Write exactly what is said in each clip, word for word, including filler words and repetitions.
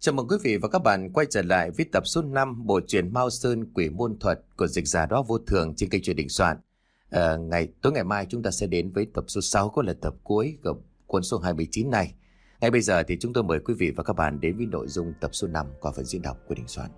Chào mừng quý vị và các bạn quay trở lại với tập số năm bộ truyện Mao Sơn Quỷ Môn Thuật của dịch giả Đó Vô Thường trên kênh truyện Đình Soạn. À, ngày tối ngày mai chúng ta sẽ đến với tập số sáu, cũng là tập cuối của cuốn số hai mươi chín này. Ngay bây giờ thì chúng tôi mời quý vị và các bạn đến với nội dung tập số năm qua phần diễn đọc của Đình Soạn.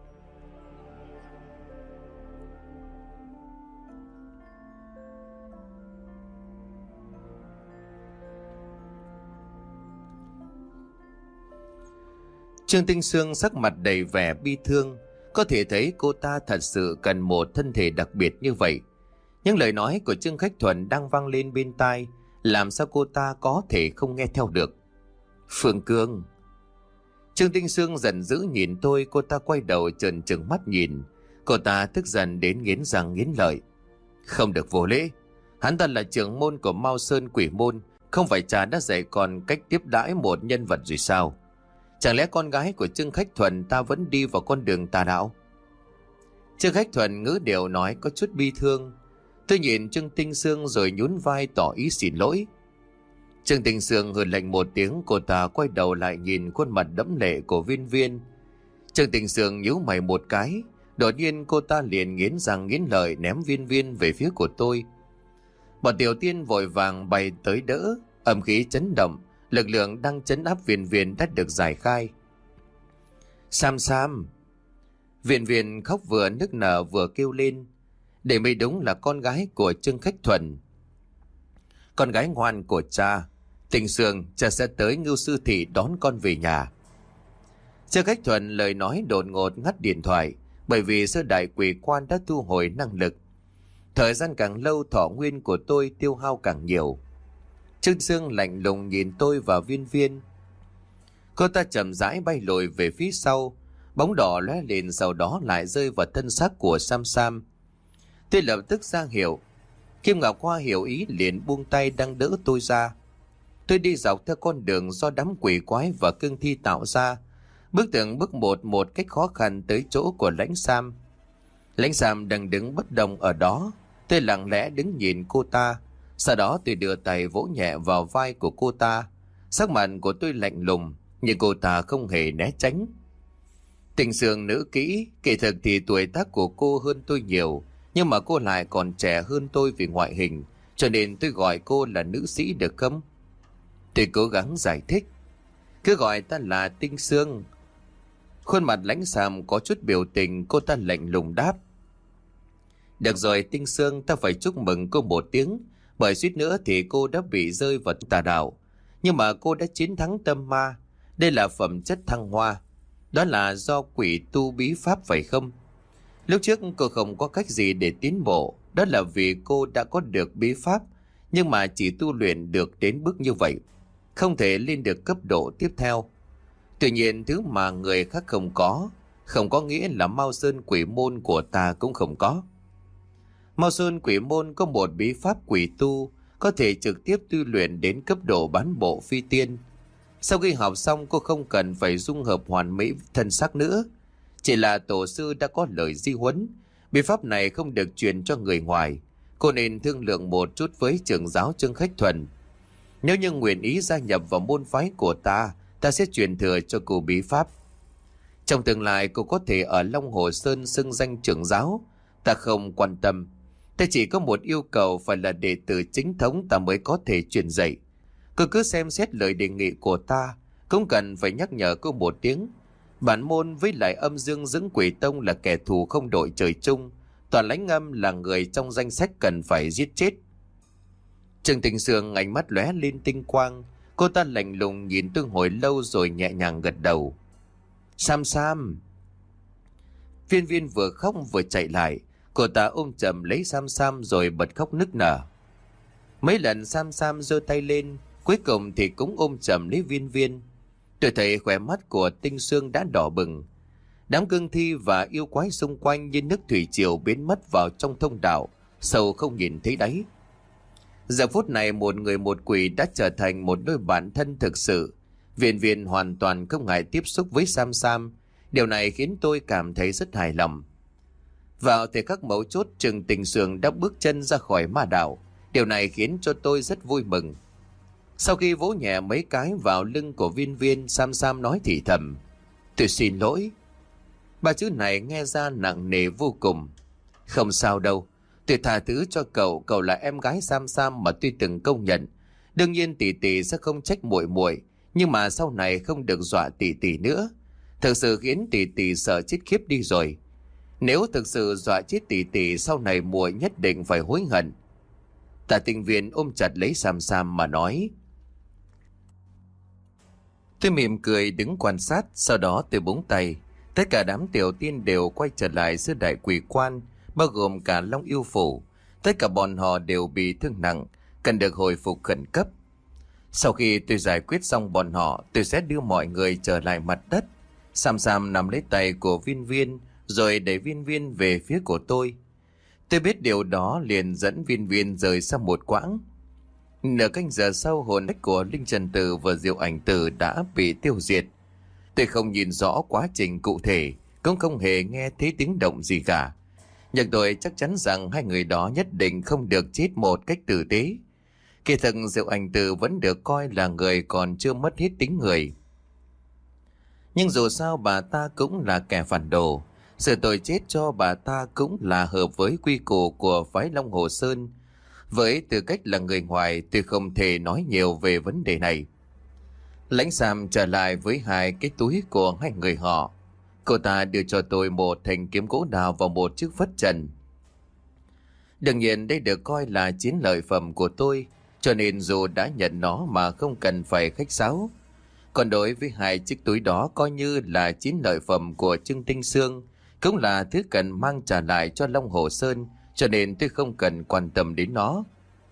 Trương Tinh Sương sắc mặt đầy vẻ bi thương, có thể thấy cô ta thật sự cần một thân thể đặc biệt như vậy. Những lời nói của Trương Khách Thuần đang vang lên bên tai, làm sao cô ta có thể không nghe theo được. Phương Cương. Trương Tinh Sương giận dữ nhìn tôi, cô ta quay đầu trợn trừng mắt nhìn. Cô ta tức giận đến nghiến răng nghiến lợi. Không được vô lễ. Hắn ta là trưởng môn của Mao Sơn Quỷ Môn, không phải cha đã dạy con cách tiếp đãi một nhân vật rồi sao? Chẳng lẽ con gái của Trương Khách Thuần ta vẫn đi vào con đường tà đạo? Trương Khách Thuần ngữ điệu nói có chút bi thương. Tôi nhìn Trương Tinh Sương rồi nhún vai tỏ ý xin lỗi. Trương Tinh Sương hừ lạnh một tiếng, cô ta quay đầu lại nhìn khuôn mặt đẫm lệ của Viên Viên. Trương Tinh Sương nhíu mày một cái, đột nhiên cô ta liền nghiến răng nghiến lợi ném Viên Viên về phía của tôi. Bọn Tiểu Tiên vội vàng bay tới đỡ, âm khí chấn động. Lực lượng đang trấn áp Viên Viên đã được giải khai. Sam Sam. Viên Viên khóc vừa nức nở vừa kêu lên. Để mới đúng là con gái của Trương Khách Thuần, con gái ngoan của cha. Tinh Sương, cha sẽ tới Ngưu Sư Thị đón con về nhà. Trương Khách Thuần lời nói đột ngột ngắt điện thoại, bởi vì sơ đại quỷ quan đã thu hồi năng lực. Thời gian càng lâu thọ nguyên của tôi tiêu hao càng nhiều. Trương Sương lạnh lùng nhìn tôi và Viên Viên. Cô ta chậm rãi bay lùi về phía sau, bóng đỏ lóe lên sau đó lại rơi vào thân xác của Sam Sam. Tôi lập tức ra hiệu. Kim Ngọc Hoa hiểu ý liền buông tay đang đỡ tôi ra. Tôi đi dọc theo con đường do đám quỷ quái và cương thi tạo ra, bước từng bước một một cách khó khăn tới chỗ của Lãnh Sam. Lãnh Sam đang đứng bất động ở đó. Tôi lặng lẽ đứng nhìn cô ta. Sau đó tôi đưa tay vỗ nhẹ vào vai của cô ta. Sắc mặt của tôi lạnh lùng, nhưng cô ta không hề né tránh. Tinh Sương nữ kỹ, kỳ thực thì tuổi tác của cô hơn tôi nhiều, nhưng mà cô lại còn trẻ hơn tôi về ngoại hình, cho nên tôi gọi cô là nữ sĩ được không? Tôi cố gắng giải thích. Cứ gọi ta là Tinh Sương. Khuôn mặt Lãnh Sam có chút biểu tình, cô ta lạnh lùng đáp. Được rồi Tinh Sương, ta phải chúc mừng cô một tiếng. Bởi suýt nữa thì cô đã bị rơi vào tà đạo. Nhưng mà cô đã chiến thắng tâm ma. Đây là phẩm chất thăng hoa. Đó là do quỷ tu bí pháp phải không? Lúc trước cô không có cách gì để tiến bộ. Đó là vì cô đã có được bí pháp, nhưng mà chỉ tu luyện được đến bước như vậy, không thể lên được cấp độ tiếp theo. Tuy nhiên thứ mà người khác không có, không có nghĩa là Mao Sơn Quỷ Môn của ta cũng không có. Mao Sơn Quỷ Môn có một bí pháp quỷ tu, có thể trực tiếp tu luyện đến cấp độ bán bộ phi tiên. Sau khi học xong cô không cần phải dung hợp hoàn mỹ thân xác nữa. Chỉ là tổ sư đã có lời di huấn, bí pháp này không được truyền cho người ngoài. Cô nên thương lượng một chút với trưởng giáo Trương Khách Thuần. Nếu như nguyện ý gia nhập vào môn phái của ta, ta sẽ truyền thừa cho cô bí pháp. Trong tương lai cô có thể ở Long Hồ Sơn xưng danh trưởng giáo, ta không quan tâm. Ta chỉ có một yêu cầu, phải là đệ tử chính thống ta mới có thể truyền dạy. Cô cứ xem xét lời đề nghị của ta, cũng cần phải nhắc nhở cô một tiếng. Bản môn với lại Âm Dương Dưỡng Quỷ Tông là kẻ thù không đội trời chung. Toàn Lãnh Âm là người trong danh sách cần phải giết chết. Trương Tinh Sương ánh mắt lóe lên tinh quang. Cô ta lạnh lùng nhìn tôi hồi lâu rồi nhẹ nhàng gật đầu. Sam Sam. Viên Viên vừa khóc vừa chạy lại. Cô ta ôm chầm lấy Sam Sam rồi bật khóc nức nở. Mấy lần Sam Sam giơ tay lên, cuối cùng thì cũng ôm chầm lấy Viên Viên. Tôi thấy khóe mắt của Tinh Sương đã đỏ bừng. Đám cương thi và yêu quái xung quanh như nước thủy triều biến mất vào trong thông đạo, sâu không nhìn thấy đáy. Giờ phút này một người một quỷ đã trở thành một đôi bạn thân thực sự. Viên Viên hoàn toàn không ngại tiếp xúc với Sam Sam. Điều này khiến tôi cảm thấy rất hài lòng. Vào thời khắc mấu chốt, Trương Tinh Sương đã bước chân ra khỏi ma đạo. Điều này khiến cho tôi rất vui mừng. Sau khi vỗ nhẹ mấy cái vào lưng của Viên Viên, Sam Sam nói thì thầm. Tôi xin lỗi. Ba chữ này nghe ra nặng nề vô cùng. Không sao đâu. Tôi tha thứ cho cậu. Cậu là em gái Sam Sam mà tôi từng công nhận. Đương nhiên tỷ tỷ sẽ không trách muội muội, nhưng mà sau này không được dọa tỷ tỷ nữa. Thực sự khiến tỷ tỷ sợ chết khiếp đi rồi. Nếu thực sự dọa chết tỷ tỷ, sau này muội nhất định phải hối hận. Tạ Tinh Viên ôm chặt lấy Sam Sam mà nói. Tôi mỉm cười đứng quan sát, sau đó tôi búng tay. Tất cả đám tiểu tiên đều quay trở lại sư đại quỷ quan, bao gồm cả Long Yêu Phủ. Tất cả bọn họ đều bị thương nặng, cần được hồi phục khẩn cấp. Sau khi tôi giải quyết xong bọn họ, tôi sẽ đưa mọi người trở lại mặt đất. Sam Sam nắm lấy tay của Viên Viên, rồi đẩy Viên Viên về phía của tôi. Tôi biết điều đó liền dẫn Viên Viên rời sang một quãng. Nửa canh giờ sau, hồn ách của Linh Trần Tử và Diệu Ảnh Tử đã bị tiêu diệt. Tôi không nhìn rõ quá trình cụ thể, cũng không hề nghe thấy tiếng động gì cả. Nhưng tôi chắc chắn rằng hai người đó nhất định không được chết một cách tử tế. Kỳ thực Diệu Ảnh Tử vẫn được coi là người còn chưa mất hết tính người. Nhưng dù sao bà ta cũng là kẻ phản đồ. Sự tội chết cho bà ta cũng là hợp với quy củ của phái Long Hồ Sơn. Với tư cách là người ngoài, tôi không thể nói nhiều về vấn đề này. Lãnh Sam trở lại với hai cái túi của hai người họ. Cô ta đưa cho tôi một thanh kiếm gỗ đào và một chiếc phất trần. Đương nhiên đây được coi là chiến lợi phẩm của tôi, cho nên dù đã nhận nó mà không cần phải khách sáo. Còn đối với hai chiếc túi đó coi như là chiến lợi phẩm của Trương Tinh Sương, cũng là thứ cần mang trả lại cho Long Hồ Sơn, cho nên tôi không cần quan tâm đến nó.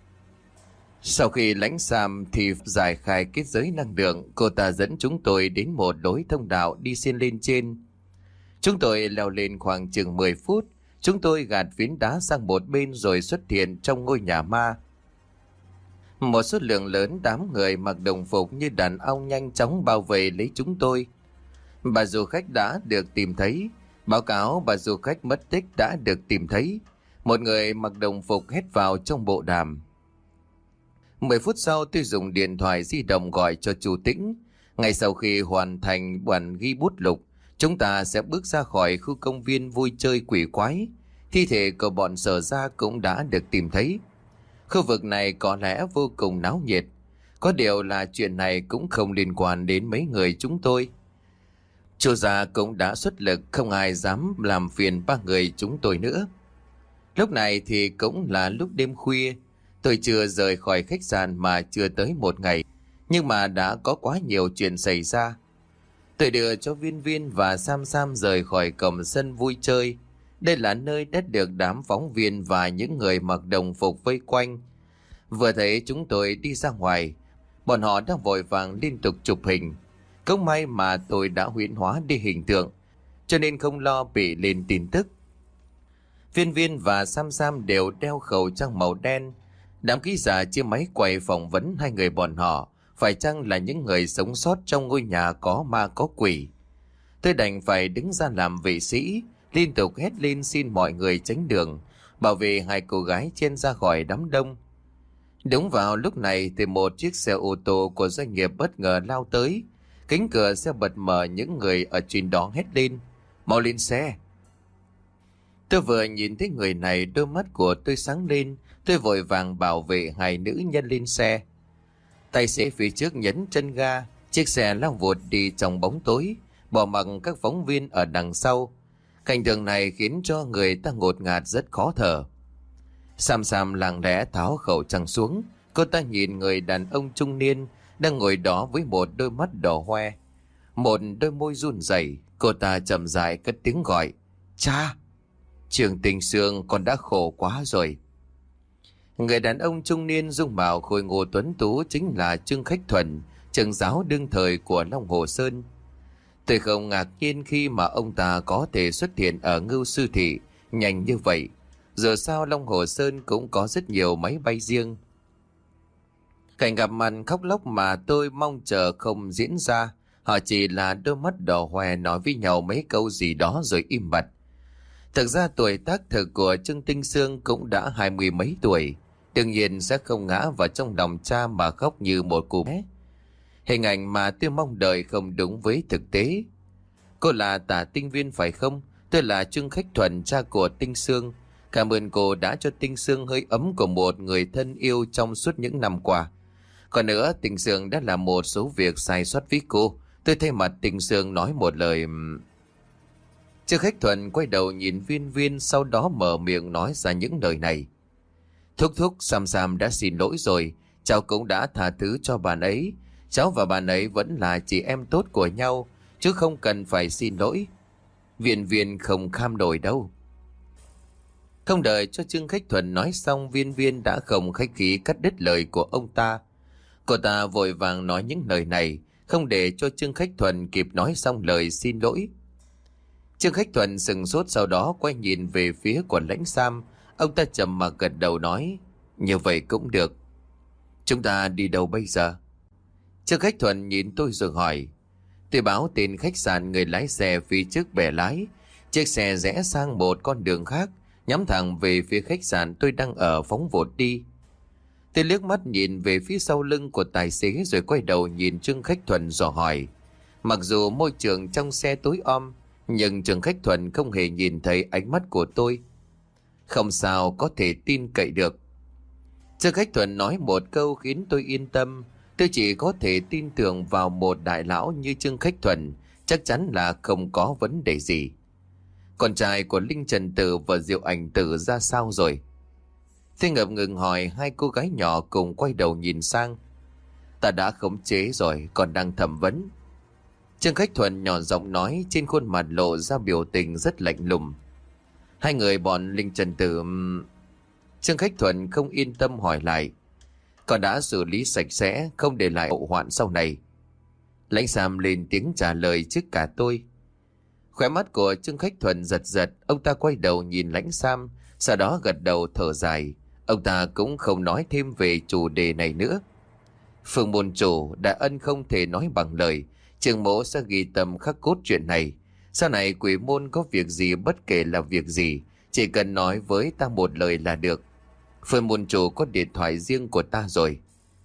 Sau khi Lãnh Sam thì giải khai kết giới năng lượng, cô ta dẫn chúng tôi đến một lối thông đạo đi xuyên lên trên. Chúng tôi leo lên khoảng chừng mười phút, chúng tôi gạt phiến đá sang một bên rồi xuất hiện trong ngôi nhà ma. Một số lượng lớn đám người mặc đồng phục như đàn ong nhanh chóng bao vây lấy chúng tôi. Bà du khách đã được tìm thấy. Báo cáo bà du khách mất tích đã được tìm thấy. Một người mặc đồng phục hét vào trong bộ đàm. Mười phút sau tôi dùng điện thoại di động gọi cho chú Tĩnh. Ngay sau khi hoàn thành bản ghi bút lục, chúng ta sẽ bước ra khỏi khu công viên vui chơi quỷ quái. Thi thể của bọn Sở Gia cũng đã được tìm thấy. Khu vực này có lẽ vô cùng náo nhiệt. Có điều là chuyện này cũng không liên quan đến mấy người chúng tôi. Chu gia cũng đã xuất lực, không ai dám làm phiền ba người chúng tôi nữa. Lúc này thì cũng là lúc đêm khuya. Tôi chưa rời khỏi khách sạn mà chưa tới một ngày, nhưng mà đã có quá nhiều chuyện xảy ra. Tôi đưa cho Viên Viên và Sam Sam rời khỏi cổng sân vui chơi. Đây là nơi đã được đám phóng viên và những người mặc đồng phục vây quanh. Vừa thấy chúng tôi đi ra ngoài, bọn họ đang vội vàng liên tục chụp hình. Cũng may mà tôi đã huyễn hóa đi hình tượng, cho nên không lo bị lên tin tức. Viên Viên và Sam Sam đều đeo khẩu trang màu đen. Đám ký giả chia máy quay phỏng vấn hai người bọn họ, phải chăng là những người sống sót trong ngôi nhà có ma có quỷ. Tôi đành phải đứng ra làm vệ sĩ, liên tục hét lên xin mọi người tránh đường, bảo vệ hai cô gái chen ra khỏi đám đông. Đúng vào lúc này thì một chiếc xe ô tô của doanh nghiệp bất ngờ lao tới. Cánh cửa xe bật mở, những người ở trên đó hét lên: "Mau lên xe!" Tôi vừa nhìn thấy người này, đôi mắt của tôi sáng lên. Tôi vội vàng bảo vệ hai nữ nhân lên xe. Tài xế phía trước nhấn chân ga, chiếc xe lao vụt đi trong bóng tối, bỏ mặc các phóng viên ở đằng sau. Cảnh tượng này khiến cho người ta ngột ngạt, rất khó thở. Sam Sam lặng lẽ tháo khẩu trang xuống. Cô ta nhìn người đàn ông trung niên đang ngồi đó với một đôi mắt đỏ hoe, một đôi môi run rẩy. Cô ta chậm rãi cất tiếng gọi: "Cha!" "Trường Tình Sương, con đã khổ quá rồi." Người đàn ông trung niên dung mạo khôi ngô tuấn tú chính là Trương Khách Thuần, trưởng giáo đương thời của Long Hồ Sơn. Tôi không ngạc nhiên khi mà ông ta có thể xuất hiện ở Ngưu Sư Thị nhanh như vậy. Giờ sao Long Hồ Sơn cũng có rất nhiều máy bay riêng. Cảnh gặp mặt khóc lóc mà tôi mong chờ không diễn ra. Họ chỉ là đôi mắt đỏ hoe nói với nhau mấy câu gì đó rồi im bặt. Thực ra tuổi tác thực của Trương Tinh Sương cũng đã hai mươi mấy tuổi, đương nhiên sẽ không ngã vào trong lòng cha mà khóc như một cô bé. Hình ảnh mà tôi mong đợi không đúng với thực tế. Cô là Tả Tinh Viên phải không? Tôi là Trương Khách Thuần, cha của Tinh Sương. Cảm ơn cô đã cho Tinh Sương hơi ấm của một người thân yêu trong suốt những năm qua. Còn nữa, Tinh Sương đã làm một số việc sai sót với cô. Tôi thay mặt Tinh Sương nói một lời... Trương Khách Thuần quay đầu nhìn Viên Viên, sau đó mở miệng nói ra những lời này. Thúc thúc, Sam Sam đã xin lỗi rồi. Cháu cũng đã tha thứ cho bạn ấy. Cháu và bạn ấy vẫn là chị em tốt của nhau, chứ không cần phải xin lỗi. Viên Viên không kham nổi đâu. Không đợi cho Trương Khách Thuần nói xong, Viên Viên đã không khách khí cắt đứt lời của ông ta. Cô ta vội vàng nói những lời này, không để cho Trương Khách Thuần kịp nói xong lời xin lỗi. Trương Khách Thuần sừng sốt, sau đó quay nhìn về phía của Lãnh Sam. Ông ta trầm mặc gật đầu nói, như vậy cũng được. Chúng ta đi đâu bây giờ? Trương Khách Thuần nhìn tôi rồi hỏi. Tôi báo tên khách sạn, người lái xe phía trước bẻ lái. Chiếc xe rẽ sang một con đường khác, nhắm thẳng về phía khách sạn tôi đang ở, phóng vụt đi. Tôi liếc mắt nhìn về phía sau lưng của tài xế rồi quay đầu nhìn Trương Khách Thuần dò hỏi. Mặc dù môi trường trong xe tối om, nhưng Trương Khách Thuần không hề nhìn thấy ánh mắt của tôi. Không sao có thể tin cậy được. Trương Khách Thuần nói một câu khiến tôi yên tâm. Tôi chỉ có thể tin tưởng vào một đại lão như Trương Khách Thuần, chắc chắn là không có vấn đề gì. Con trai của Linh Trần Tử và Diệu Ảnh Tử ra sao rồi? Tôi ngập ngừng hỏi, hai cô gái nhỏ cùng quay đầu nhìn sang. Ta đã khống chế rồi, còn đang thẩm vấn. Trương Khách Thuần nhỏ giọng nói, trên khuôn mặt lộ ra biểu tình rất lạnh lùng. Hai người bọn Linh Trần Tử... Trương Khách Thuần không yên tâm hỏi lại. Còn đã xử lý sạch sẽ, không để lại hậu hoạn sau này. Lãnh Sam lên tiếng trả lời trước cả tôi. Khóe mắt của Trương Khách Thuần giật giật, ông ta quay đầu nhìn Lãnh Sam, sau đó gật đầu thở dài. Ông ta cũng không nói thêm về chủ đề này nữa. Phương môn chủ, đại ân không thể nói bằng lời. Trường mẫu sẽ ghi tâm khắc cốt chuyện này. Sau này quỷ môn có việc gì, bất kể là việc gì, chỉ cần nói với ta một lời là được. Phương môn chủ có điện thoại riêng của ta rồi.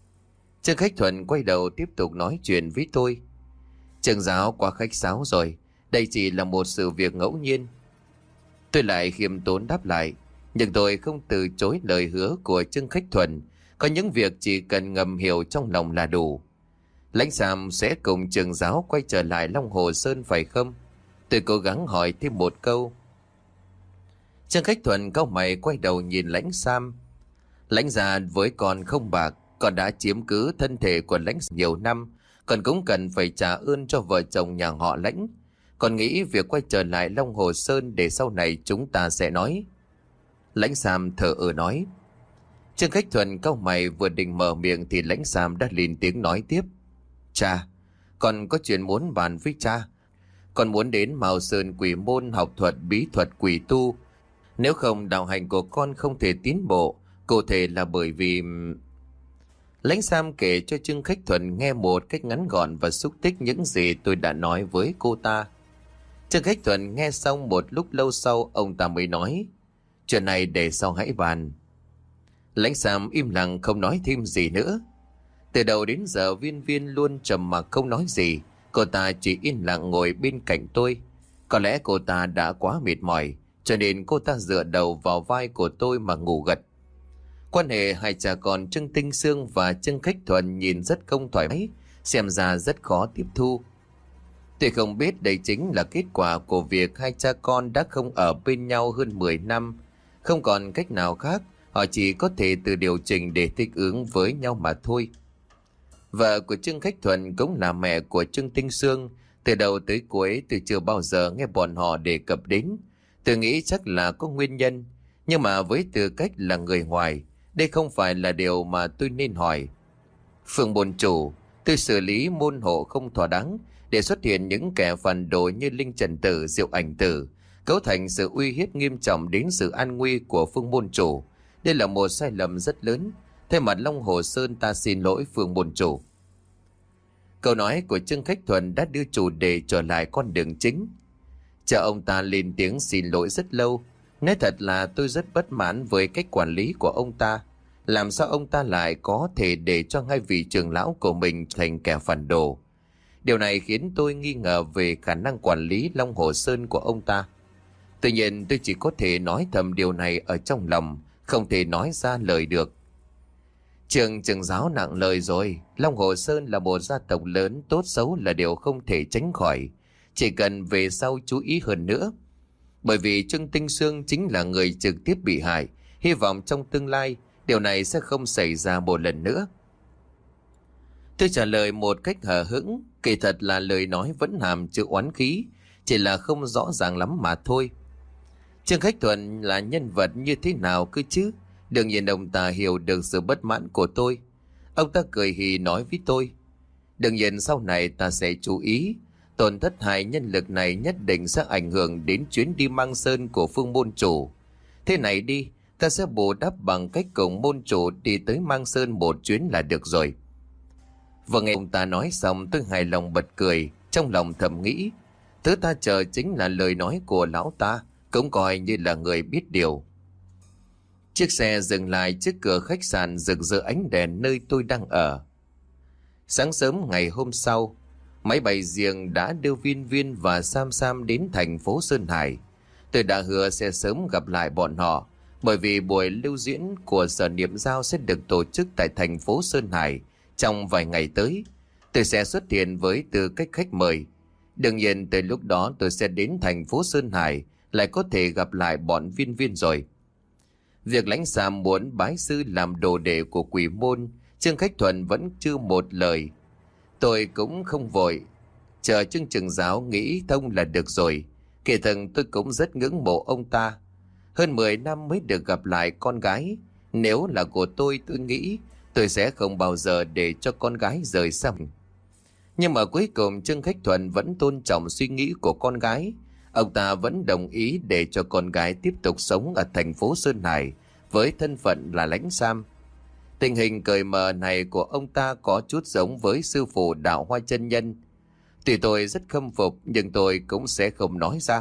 Trương Khách Thuần quay đầu tiếp tục nói chuyện với tôi. Trường giáo quá khách sáo rồi, đây chỉ là một sự việc ngẫu nhiên. Tôi lại khiêm tốn đáp lại, nhưng tôi không từ chối lời hứa của Trương Khách Thuần. Có những việc chỉ cần ngầm hiểu trong lòng là đủ. Lãnh Sam sẽ cùng trường giáo quay trở lại Long Hồ Sơn phải không? Tôi cố gắng hỏi thêm một câu. Trương Khách Thuần cau mày quay đầu nhìn Lãnh Sam. Lãnh gia với con không bạc, con đã chiếm cứ thân thể của Lãnh nhiều năm, còn cũng cần phải trả ơn cho vợ chồng nhà họ Lãnh. Con nghĩ việc quay trở lại Long Hồ Sơn để sau này chúng ta sẽ nói. Lãnh Sam thở ơ nói. Trương Khách Thuần cau mày vừa định mở miệng thì Lãnh Sam đã lên tiếng nói tiếp. Cha, con có chuyện muốn bàn với cha. Con muốn đến Mao Sơn Quỷ Môn học thuật bí thuật quỷ tu. Nếu không, đạo hành của con không thể tiến bộ. Cụ thể là bởi vì... Lãnh Sam kể cho Trương Khách Thuần nghe một cách ngắn gọn và xúc tích những gì tôi đã nói với cô ta. Trương Khách Thuần nghe xong một lúc lâu sau, ông ta mới nói. Chuyện này để sau hãy bàn. Lãnh Sam im lặng không nói thêm gì nữa. Từ đầu đến giờ Viên Viên luôn trầm mặc không nói gì. Cô ta chỉ yên lặng ngồi bên cạnh tôi. Có lẽ cô ta đã quá mệt mỏi, cho nên cô ta dựa đầu vào vai của tôi mà ngủ gật. Quan hệ hai cha con Trương Tinh Sương và Trương Khách Thuần nhìn rất không thoải mái, xem ra rất khó tiếp thu. Tôi không biết đây chính là kết quả của việc hai cha con đã không ở bên nhau hơn mười năm. Không còn cách nào khác, họ chỉ có thể tự điều chỉnh để thích ứng với nhau mà thôi. Vợ của Trương Khách Thuần cũng là mẹ của Trương Tinh Sương. Từ đầu tới cuối tôi chưa bao giờ nghe bọn họ đề cập đến. Tôi nghĩ chắc là có nguyên nhân. Nhưng mà với tư cách là người ngoài, đây không phải là điều mà tôi nên hỏi. Phương môn chủ, tôi xử lý môn hộ không thỏa đáng để xuất hiện những kẻ phản đồ như Linh Trần Tử, Diệu Ảnh Tử, cấu thành sự uy hiếp nghiêm trọng đến sự an nguy của phương môn chủ. Đây là một sai lầm rất lớn. Thay mặt Long Hồ Sơn ta xin lỗi phương môn chủ. Câu nói của Trương Khách Thuần đã đưa chủ đề trở lại con đường chính. Chờ ông ta lên tiếng xin lỗi rất lâu. Nói thật là tôi rất bất mãn với cách quản lý của ông ta. Làm sao ông ta lại có thể để cho hai vị trưởng lão của mình thành kẻ phản đồ? Điều này khiến tôi nghi ngờ về khả năng quản lý Long Hồ Sơn của ông ta. Tuy nhiên tôi chỉ có thể nói thầm điều này ở trong lòng, không thể nói ra lời được. Trường trưởng giáo nặng lời rồi. Long Hồ Sơn là một gia tộc lớn, tốt xấu là điều không thể tránh khỏi. Chỉ cần về sau chú ý hơn nữa. Bởi vì Trương Tinh Sương chính là người trực tiếp bị hại. Hy vọng trong tương lai điều này sẽ không xảy ra một lần nữa. Tôi trả lời một cách hờ hững. Kỳ thật là lời nói vẫn hàm chứa oán khí, chỉ là không rõ ràng lắm mà thôi. Trương Khách Thuận là nhân vật như thế nào cơ chứ? Đương nhiên ông ta hiểu được sự bất mãn của tôi. Ông ta cười hì nói với tôi: đương nhiên sau này ta sẽ chú ý. Tổn thất hại nhân lực này nhất định sẽ ảnh hưởng đến chuyến đi Mang Sơn của Phương môn chủ. Thế này đi, ta sẽ bù đắp bằng cách cùng môn chủ đi tới Mang Sơn một chuyến là được rồi. Vừa nghe ông ta nói xong, tôi hài lòng bật cười, trong lòng thầm nghĩ, thứ ta chờ chính là lời nói của lão ta, cũng coi như là người biết điều. Chiếc xe dừng lại trước cửa khách sạn rực rỡ ánh đèn nơi tôi đang ở. Sáng sớm ngày hôm sau, máy bay riêng đã đưa Viên Viên và Sam Sam đến thành phố Sơn Hải. Tôi đã hứa sẽ sớm gặp lại bọn họ, bởi vì buổi lưu diễn của Sở Niệm Giao sẽ được tổ chức tại thành phố Sơn Hải trong vài ngày tới. Tôi sẽ xuất hiện với tư cách khách mời. Đương nhiên từ lúc đó tôi sẽ đến thành phố Sơn Hải, lại có thể gặp lại bọn Viên Viên rồi. Việc Lãnh Sam muốn bái sư làm đồ đệ của Quỷ Môn, Trương Khách Thuận vẫn chưa một lời. Tôi cũng không vội, chờ Trương trưởng giáo nghĩ thông là được rồi. Kỳ thực tôi cũng rất ngưỡng mộ ông ta. Hơn mười năm mới được gặp lại con gái. Nếu là của tôi, tôi nghĩ tôi sẽ không bao giờ để cho con gái rời xa mình. Nhưng mà cuối cùng Trương Khách Thuận vẫn tôn trọng suy nghĩ của con gái. Ông ta vẫn đồng ý để cho con gái tiếp tục sống ở thành phố Sơn Hải với thân phận là Lãnh Sam. Tình hình cởi mở này của ông ta có chút giống với sư phụ Đạo Hoa chân nhân. Tuy tôi rất khâm phục nhưng tôi cũng sẽ không nói ra.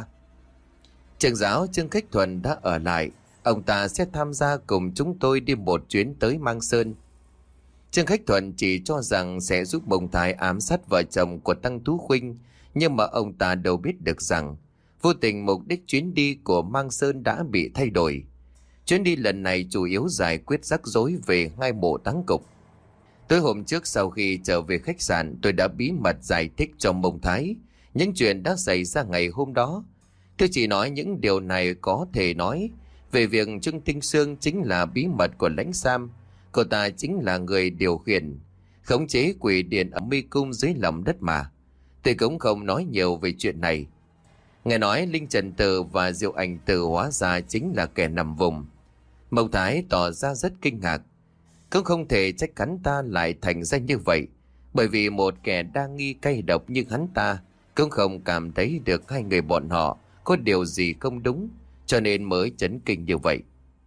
Trưởng giáo Trương Khách Thuận đã ở lại. Ông ta sẽ tham gia cùng chúng tôi đi một chuyến tới Mang Sơn. Trương Khách Thuận chỉ cho rằng sẽ giúp Bồng Thái ám sát vợ chồng của Tăng Tú Khuynh, nhưng mà ông ta đâu biết được rằng vô tình mục đích chuyến đi của Mang Sơn đã bị thay đổi. Chuyến đi lần này chủ yếu giải quyết rắc rối về hai mộ táng cục. Tối hôm trước sau khi trở về khách sạn, tôi đã bí mật giải thích cho Bồng Thái những chuyện đã xảy ra ngày hôm đó. Tôi chỉ nói những điều này có thể nói về việc Trương Tinh Sương chính là bí mật của Lãnh Sam. Cô ta chính là người điều khiển, khống chế quỷ điện ở mê cung dưới lòng đất mà. Tôi cũng không nói nhiều về chuyện này. Nghe nói Linh Trần Tử và Diệu Ảnh Tử hóa ra chính là kẻ nằm vùng. Mộc Thái tỏ ra rất kinh ngạc. Cũng không thể trách hắn ta lại thành ra như vậy, bởi vì một kẻ đa nghi cay độc như hắn ta cũng không cảm thấy được hai người bọn họ có điều gì không đúng, cho nên mới chấn kinh như vậy.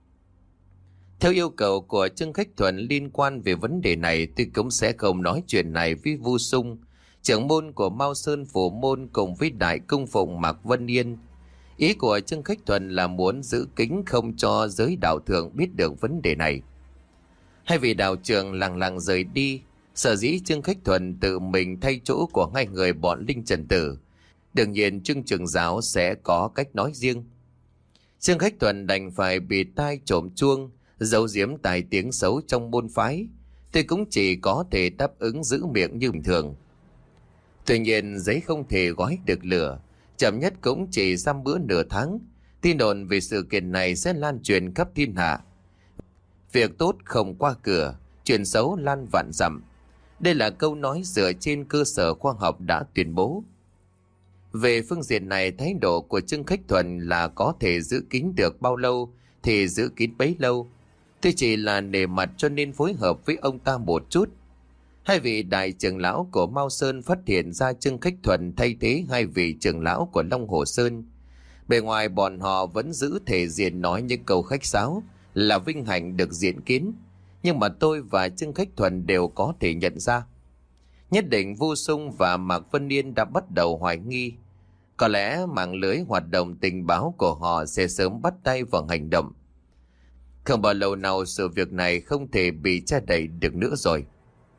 Theo yêu cầu của Trương Khách Thuận liên quan về vấn đề này, tôi cũng sẽ không nói chuyện này với Vu Sung, trưởng môn của Mao Sơn Phủ Môn, cùng với đại cung phụng Mạc Vân Yên. Ý của Trương Khách Thuận là muốn giữ kín, không cho giới đạo thượng biết được vấn đề này. Hai vị đạo trưởng lặng lặng rời đi. Sở dĩ Trương Khách Thuận tự mình thay chỗ của hai người bọn Linh Trần Tử, đương nhiên Trương trưởng giáo sẽ có cách nói riêng. Trương Khách Thuận đành phải bị tai trộm chuông, giấu giếm tài tiếng xấu trong môn phái. Tôi cũng chỉ có thể đáp ứng giữ miệng như bình thường. Tuy nhiên giấy không thể gói được lửa, chậm nhất cũng chỉ dăm bữa nửa tháng. Tin đồn về sự kiện này sẽ lan truyền khắp thiên hạ. Việc tốt không qua cửa, chuyện xấu lan vạn dặm. Đây là câu nói dựa trên cơ sở khoa học đã tuyên bố. Về phương diện này, thái độ của Trương Khách Thuận là có thể giữ kín được bao lâu thì giữ kín bấy lâu. Tôi chỉ là nể mặt cho nên phối hợp với ông ta một chút. Hai vị đại trưởng lão của Mao Sơn phát hiện ra Trương Khách Thuận thay thế hai vị trưởng lão của Long Hồ Sơn. Bề ngoài bọn họ vẫn giữ thể diện nói những câu khách sáo là vinh hạnh được diện kiến, nhưng mà tôi và Trương Khách Thuận đều có thể nhận ra. Nhất định Vu Sung và Mạc Vân Yên đã bắt đầu hoài nghi. Có lẽ mạng lưới hoạt động tình báo của họ sẽ sớm bắt tay vào hành động. Không bao lâu nào sự việc này không thể bị che đậy được nữa rồi.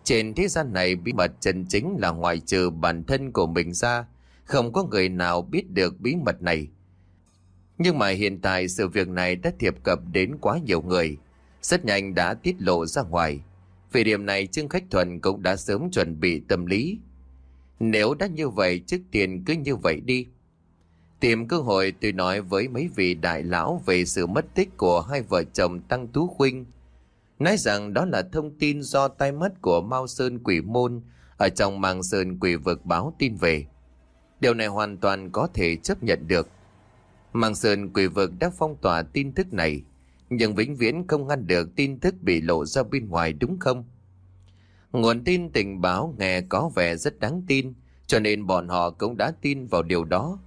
Trên thế gian này bí mật chân chính là ngoài trừ bản thân của mình ra, không có người nào biết được bí mật này. Nhưng mà hiện tại sự việc này đã thiệp cập đến quá nhiều người, rất nhanh đã tiết lộ ra ngoài. Về điểm này Trương Khách Thuần cũng đã sớm chuẩn bị tâm lý. Nếu đã như vậy, trước tiên cứ như vậy đi. Tìm cơ hội tôi nói với mấy vị đại lão về sự mất tích của hai vợ chồng Tăng Tú Khuynh. Nói rằng đó là thông tin do tai mắt của Mao Sơn Quỷ Môn ở trong Màng Sơn Quỷ Vực báo tin về. Điều này hoàn toàn có thể chấp nhận được. Màng Sơn Quỷ Vực đã phong tỏa tin tức này, nhưng vĩnh viễn không ngăn được tin tức bị lộ ra bên ngoài, đúng không? Nguồn tin tình báo nghe có vẻ rất đáng tin, cho nên bọn họ cũng đã tin vào điều đó.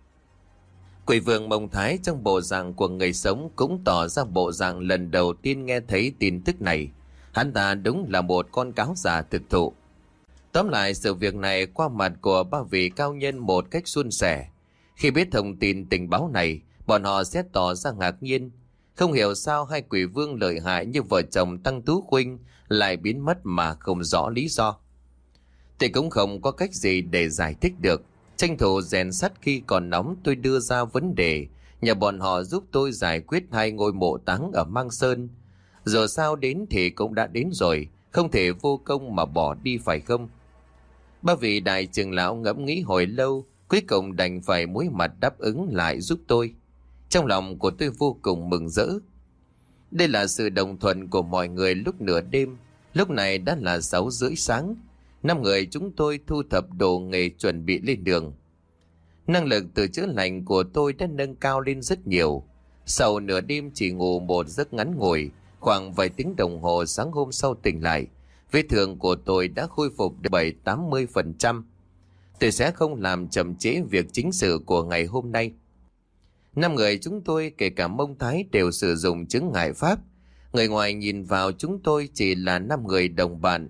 Quỷ vương Mông Thái trong bộ dạng của người sống cũng tỏ ra bộ dạng lần đầu tiên nghe thấy tin tức này. Hắn ta đúng là một con cáo già thực thụ. Tóm lại, sự việc này qua mặt của ba vị cao nhân một cách suôn sẻ. Khi biết thông tin tình báo này, bọn họ sẽ tỏ ra ngạc nhiên. Không hiểu sao hai quỷ vương lợi hại như vợ chồng Tăng Tú Khuynh lại biến mất mà không rõ lý do. Thì cũng không có cách gì để giải thích được. Tranh thủ rèn sắt khi còn nóng, tôi đưa ra vấn đề, nhờ bọn họ giúp tôi giải quyết hai ngôi mộ táng ở Mang Sơn. Giờ sao đến thì cũng đã đến rồi, không thể vô công mà bỏ đi phải không? Ba vị đại trưởng lão ngẫm nghĩ hồi lâu, cuối cùng đành phải muối mặt đáp ứng lại giúp tôi. Trong lòng của tôi vô cùng mừng rỡ. Đây là sự đồng thuận của mọi người lúc nửa đêm. Lúc này đã là sáu rưỡi sáng. Năm người chúng tôi thu thập đồ nghề chuẩn bị lên đường. Năng lực tự chữa lành của tôi đã nâng cao lên rất nhiều. Sau nửa đêm chỉ ngủ một giấc ngắn ngủi, khoảng vài tiếng đồng hồ sáng hôm sau tỉnh lại, vết thương của tôi đã khôi phục được bảy tám mươi phần trăm. Tôi sẽ không làm chậm trễ việc chính sự của ngày hôm nay. Năm người chúng tôi kể cả Mông Thái đều sử dụng chứng ngại pháp. Người ngoài nhìn vào chúng tôi chỉ là năm người đồng bạn.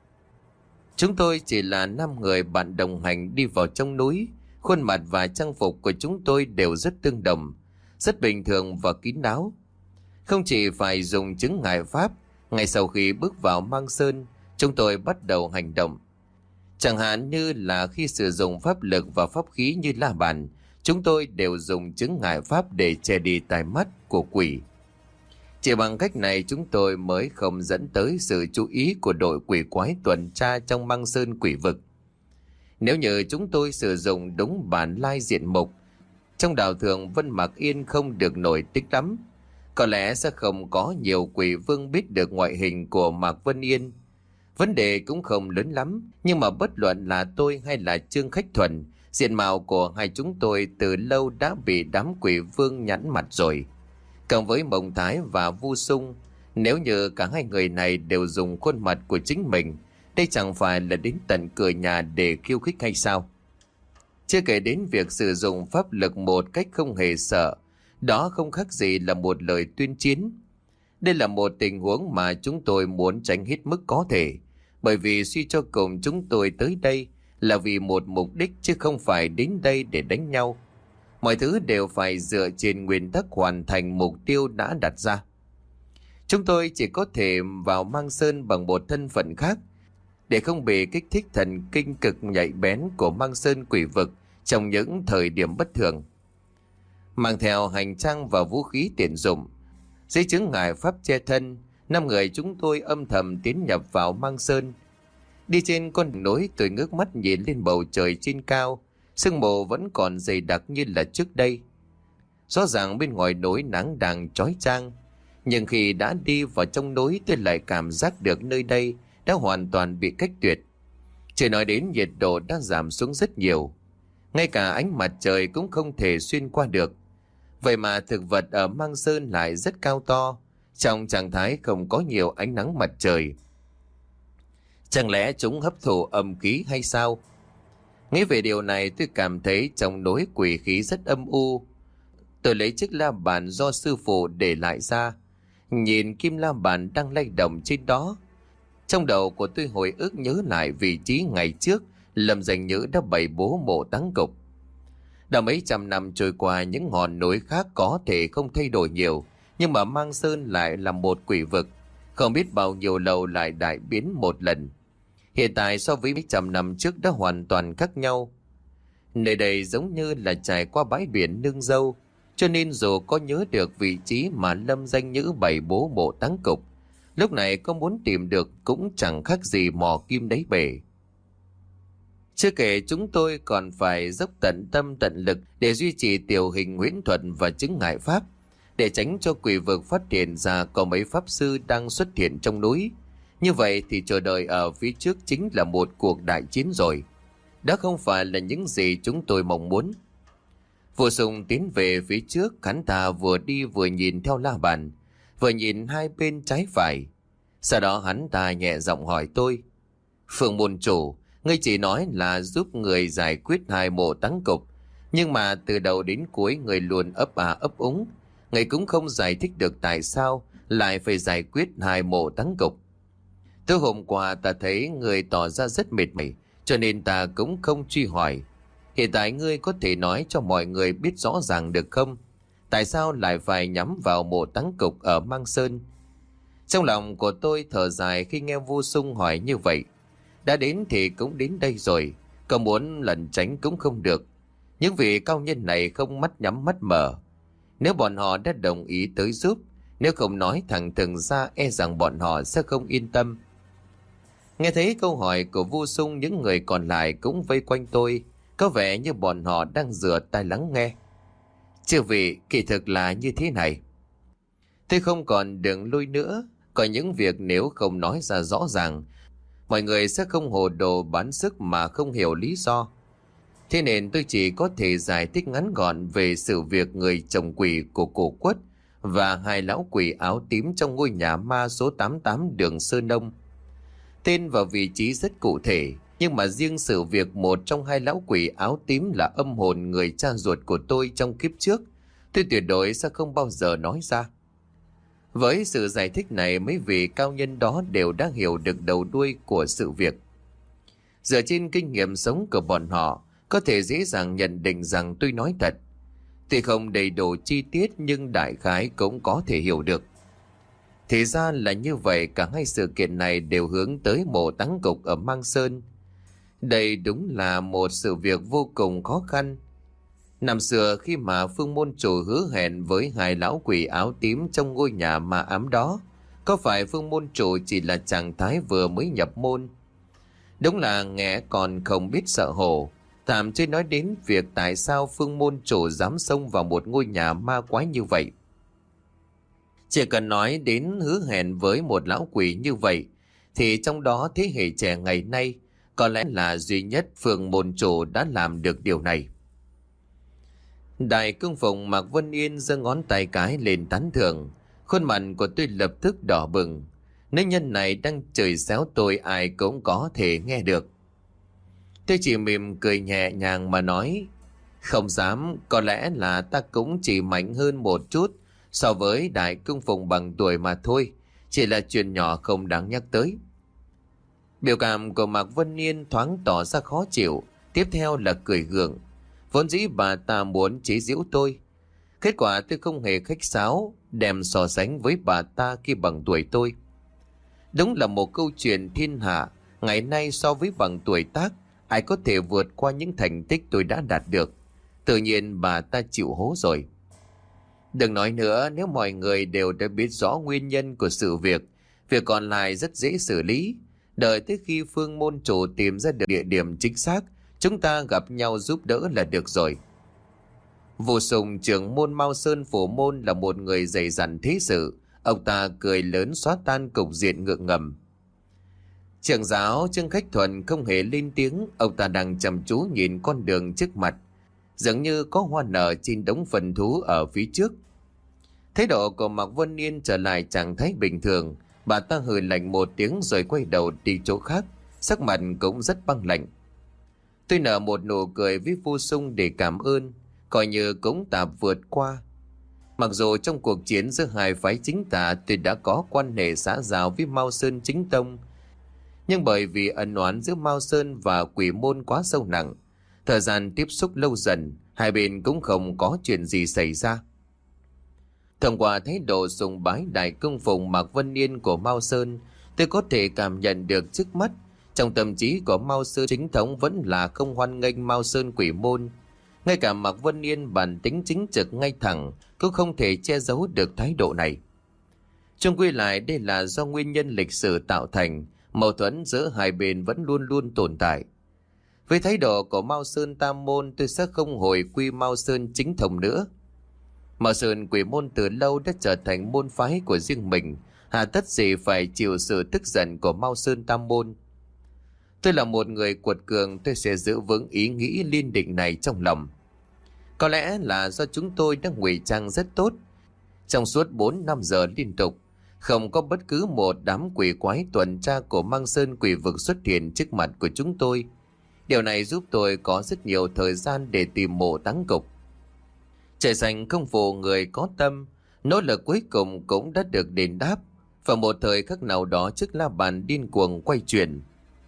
Chúng tôi chỉ là năm người bạn đồng hành đi vào trong núi. Khuôn mặt và trang phục của chúng tôi đều rất tương đồng, rất bình thường và kín đáo. Không chỉ phải dùng chứng ngại pháp, ngay sau khi bước vào Mang Sơn, chúng tôi bắt đầu hành động. Chẳng hạn như là khi sử dụng pháp lực và pháp khí như la bàn, chúng tôi đều dùng chứng ngại pháp để che đi tai mắt của quỷ. Chỉ bằng cách này chúng tôi mới không dẫn tới sự chú ý của đội quỷ quái tuần tra trong Mang Sơn Quỷ Vực. Nếu như chúng tôi sử dụng đúng bản lai diện mục, trong đạo thường Vân Mạc Yên không được nổi tiếng lắm. Có lẽ sẽ không có nhiều quỷ vương biết được ngoại hình của Mạc Vân Yên. Vấn đề cũng không lớn lắm, nhưng mà bất luận là tôi hay là Trương Khách Thuần, diện mạo của hai chúng tôi từ lâu đã bị đám quỷ vương nhẵn mặt rồi. Cộng với Mông Thái và Vu Sung, nếu như cả hai người này đều dùng khuôn mặt của chính mình, đây chẳng phải là đến tận cửa nhà để khiêu khích hay sao? Chưa kể đến việc sử dụng pháp lực một cách không hề sợ, đó không khác gì là một lời tuyên chiến. Đây là một tình huống mà chúng tôi muốn tránh hết mức có thể, bởi vì suy cho cùng chúng tôi tới đây là vì một mục đích chứ không phải đến đây để đánh nhau. Mọi thứ đều phải dựa trên nguyên tắc hoàn thành mục tiêu đã đặt ra. Chúng tôi chỉ có thể vào Mang Sơn bằng một thân phận khác, để không bị kích thích thần kinh cực nhạy bén của Mang Sơn Quỷ Vực trong những thời điểm bất thường. Mang theo hành trang và vũ khí tiện dụng, giấy chứng ngại pháp che thân, năm người chúng tôi âm thầm tiến nhập vào Mang Sơn. Đi trên con đường nối, tôi ngước mắt nhìn lên bầu trời trên cao, sương mù vẫn còn dày đặc như là trước đây. Rõ ràng bên ngoài núi nắng đang chói chang, nhưng khi đã đi vào trong núi tôi lại cảm giác được nơi đây đã hoàn toàn bị cách tuyệt. Chỉ nói đến nhiệt độ đã giảm xuống rất nhiều, ngay cả ánh mặt trời cũng không thể xuyên qua được. Vậy mà thực vật ở Mang Sơn lại rất cao to, trong trạng thái không có nhiều ánh nắng mặt trời. Chẳng lẽ chúng hấp thụ âm khí hay sao? Nghĩ về điều này tôi cảm thấy trong núi quỷ khí rất âm u. Tôi lấy chiếc la bàn do sư phụ để lại ra, nhìn kim la bàn đang lay động trên đó. Trong đầu của tôi hồi ức nhớ lại vị trí ngày trước Lâm Danh Nhữ đã bày bố mộ táng cục. Đã mấy trăm năm trôi qua, những ngọn núi khác có thể không thay đổi nhiều, nhưng mà Mang Sơn lại là một quỷ vực. Không biết bao nhiêu lâu lại đại biến một lần. Hiện tại so với mấy trăm năm trước đã hoàn toàn khác nhau. Nơi đây giống như là trải qua bãi biển nương dâu, cho nên dù có nhớ được vị trí mà Lâm Danh Nhữ bày bố bộ táng cục, lúc này có muốn tìm được cũng chẳng khác gì mò kim đáy bể. Chưa kể chúng tôi còn phải dốc tận tâm tận lực để duy trì tiểu hình huyễn thuật và chứng ngại pháp, để tránh cho quỷ vực phát hiện ra có mấy pháp sư đang xuất hiện trong núi. Như vậy thì chờ đợi ở phía trước chính là một cuộc đại chiến rồi. Đó không phải là những gì chúng tôi mong muốn. Vô Sùng tiến về phía trước, hắn ta vừa đi vừa nhìn theo la bàn, vừa nhìn hai bên trái phải. Sau đó hắn ta nhẹ giọng hỏi tôi: Phương môn chủ, ngươi chỉ nói là giúp người giải quyết hai mộ táng cục, nhưng mà từ đầu đến cuối người luôn ấp à ấp úng. Người cũng không giải thích được tại sao lại phải giải quyết hai mộ táng cục. Từ hôm qua ta thấy người tỏ ra rất mệt mỏi, cho nên ta cũng không truy hỏi. Hiện tại ngươi có thể nói cho mọi người biết rõ ràng được không? Tại sao lại phải nhắm vào mộ táng cục ở Mang Sơn? Trong lòng của tôi thở dài khi nghe Vô Sung hỏi như vậy. Đã đến thì cũng đến đây rồi, có muốn lẩn tránh cũng không được. Những vị cao nhân này không mắt nhắm mắt mở. Nếu bọn họ đã đồng ý tới giúp, nếu không nói thẳng thừng ra, e rằng bọn họ sẽ không yên tâm. Nghe thấy câu hỏi của Vô Sung, những người còn lại cũng vây quanh tôi, có vẻ như bọn họ đang dựa tai lắng nghe. Chư vị, kỳ thực là như thế này. Tôi không còn đường lui nữa, có những việc nếu không nói ra rõ ràng, mọi người sẽ không hồ đồ bán sức mà không hiểu lý do. Thế nên tôi chỉ có thể giải thích ngắn gọn về sự việc người chồng quỷ của cổ Quất và hai lão quỷ áo tím trong ngôi nhà ma số tám mươi tám đường Sơn Đông. Tên và vị trí rất cụ thể, nhưng mà riêng sự việc một trong hai lão quỷ áo tím là âm hồn người cha ruột của tôi trong kiếp trước, tôi tuyệt đối sẽ không bao giờ nói ra. Với sự giải thích này, mấy vị cao nhân đó đều đã hiểu được đầu đuôi của sự việc. Dựa trên kinh nghiệm sống của bọn họ, có thể dễ dàng nhận định rằng tôi nói thật. Tuy không đầy đủ chi tiết nhưng đại khái cũng có thể hiểu được. Thì ra là như vậy, cả hai sự kiện này đều hướng tới mộ táng cục ở Mang Sơn. Đây đúng là một sự việc vô cùng khó khăn. Năm xưa khi mà Phương môn chủ hứa hẹn với hai lão quỷ áo tím trong ngôi nhà ma ám đó, có phải Phương môn chủ chỉ là trạng thái vừa mới nhập môn? Đúng là nghe còn không biết sợ hổ. Tạm chưa nói đến việc tại sao Phương môn chủ dám xông vào một ngôi nhà ma quái như vậy. Chỉ cần nói đến hứa hẹn với một lão quỷ như vậy, thì trong đó thế hệ trẻ ngày nay có lẽ là duy nhất Phương môn chủ đã làm được điều này. Đại cung phụng Mạc Vân Yên giơ ngón tay cái lên tán thưởng. Khuôn mặt của tôi lập tức đỏ bừng. Nữ nhân này đang chửi xéo tôi ai cũng có thể nghe được. Tôi chỉ mỉm cười nhẹ nhàng mà nói: Không dám, có lẽ là ta cũng chỉ mạnh hơn một chút so với đại cung phụng bằng tuổi mà thôi. Chỉ là chuyện nhỏ không đáng nhắc tới. Biểu cảm của Mạc Vân Yên thoáng tỏ ra khó chịu, tiếp theo là cười gượng. Vốn dĩ bà ta muốn chế giễu tôi. Kết quả tôi không hề khách sáo, đem so sánh với bà ta khi bằng tuổi tôi. Đúng là một câu chuyện thiên hạ. Ngày nay so với bằng tuổi tác, ai có thể vượt qua những thành tích tôi đã đạt được. Tự nhiên bà ta chịu hố rồi. Đừng nói nữa, nếu mọi người đều đã biết rõ nguyên nhân của sự việc, việc còn lại rất dễ xử lý. Đợi tới khi Phương môn chủ tìm ra được địa điểm chính xác, chúng ta gặp nhau giúp đỡ là được rồi. Vô Sùng, trưởng môn Mao Sơn Phủ Môn, là một người dày dặn thế sự. Ông ta cười lớn xóa tan cục diện ngượng ngầm. Trưởng giáo Trương Khách Thuần không hề lên tiếng. Ông ta đang chăm chú nhìn con đường trước mặt, dường như có hoa nở trên đống phần thú ở phía trước. Thái độ của Mạc Vân Yên trở lại trạng thái bình thường. Bà ta hừ lạnh một tiếng rồi quay đầu đi chỗ khác, sắc mặt cũng rất băng lạnh. Tôi nở một nụ cười với Vô Sung để cảm ơn, coi như cũng tạm vượt qua. Mặc dù trong cuộc chiến giữa hai phái chính tà tôi đã có quan hệ xã giao với Mao Sơn chính tông, nhưng bởi vì ân oán giữa Mao Sơn và Quỷ Môn quá sâu nặng, thời gian tiếp xúc lâu dần, hai bên cũng không có chuyện gì xảy ra. Thông qua thái độ sùng bái đại cung phụng Mạc Vân Yên của Mao Sơn, tôi có thể cảm nhận được trước mắt Trong tâm trí của Mao Sơn chính thống vẫn là không hoan nghênh Mao Sơn quỷ môn. Ngay cả Mạc Vân Yên bản tính chính trực ngay thẳng cũng không thể che giấu được thái độ này. Chung quy lại đây là do nguyên nhân lịch sử tạo thành, mâu thuẫn giữa hai bên vẫn luôn luôn tồn tại. Với thái độ của Mao Sơn Tam Môn, tôi sẽ không hồi quy Mao Sơn chính thống nữa. Mao Sơn quỷ môn từ lâu đã trở thành môn phái của riêng mình, hà tất gì phải chịu sự tức giận của Mao Sơn Tam Môn. Tôi là một người quật cường, tôi sẽ giữ vững ý nghĩ liên định này trong lòng. Có lẽ là do chúng tôi đã ngụy trang rất tốt. Trong suốt bốn năm giờ liên tục, không có bất cứ một đám quỷ quái tuần tra của Mang Sơn quỷ vực xuất hiện trước mặt của chúng tôi. Điều này giúp tôi có rất nhiều thời gian để tìm mộ táng cục. Trời xanh không phụ người có tâm, nỗ lực cuối cùng cũng đã được đền đáp. Và một thời khắc nào đó chiếc la bàn điên cuồng quay chuyển.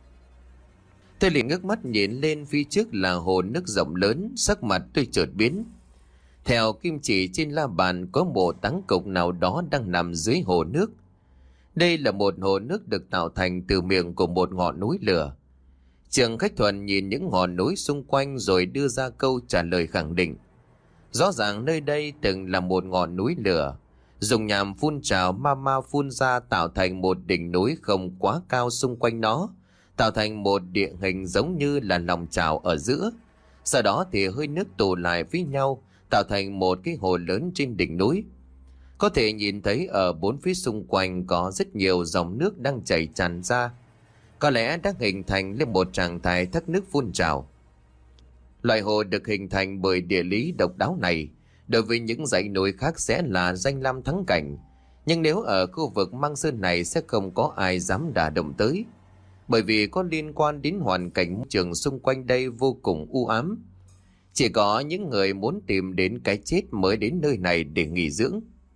Tôi liền ngước mắt nhìn lên phía trước là hồ nước rộng lớn, sắc mặt tôi chợt biến. Theo kim chỉ trên la bàn có mộ táng cục nào đó đang nằm dưới hồ nước. Đây là một hồ nước được tạo thành từ miệng của một ngọn núi lửa. Trường Khách Thuần nhìn những ngọn núi xung quanh rồi đưa ra câu trả lời khẳng định. Rõ ràng nơi đây từng là một ngọn núi lửa. Dùng nhàm phun trào ma ma phun ra tạo thành một đỉnh núi không quá cao xung quanh nó, tạo thành một địa hình giống như là lòng trào ở giữa. Sau đó thì hơi nước tụ lại với nhau, tạo thành một cái hồ lớn trên đỉnh núi. Có thể nhìn thấy ở bốn phía xung quanh có rất nhiều dòng nước đang chảy tràn ra. Có lẽ đang hình thành lên một trạng thái thác nước phun trào. Loại hồ được hình thành bởi địa lý độc đáo này, đối với những dãy núi khác sẽ là danh lam thắng cảnh. Nhưng nếu ở khu vực Mang Sơn này sẽ không có ai dám đả động tới. Bởi vì có liên quan đến hoàn cảnh môi trường xung quanh đây vô cùng u ám. Chỉ có những người muốn tìm đến cái chết mới đến nơi này để nghỉ dưỡng.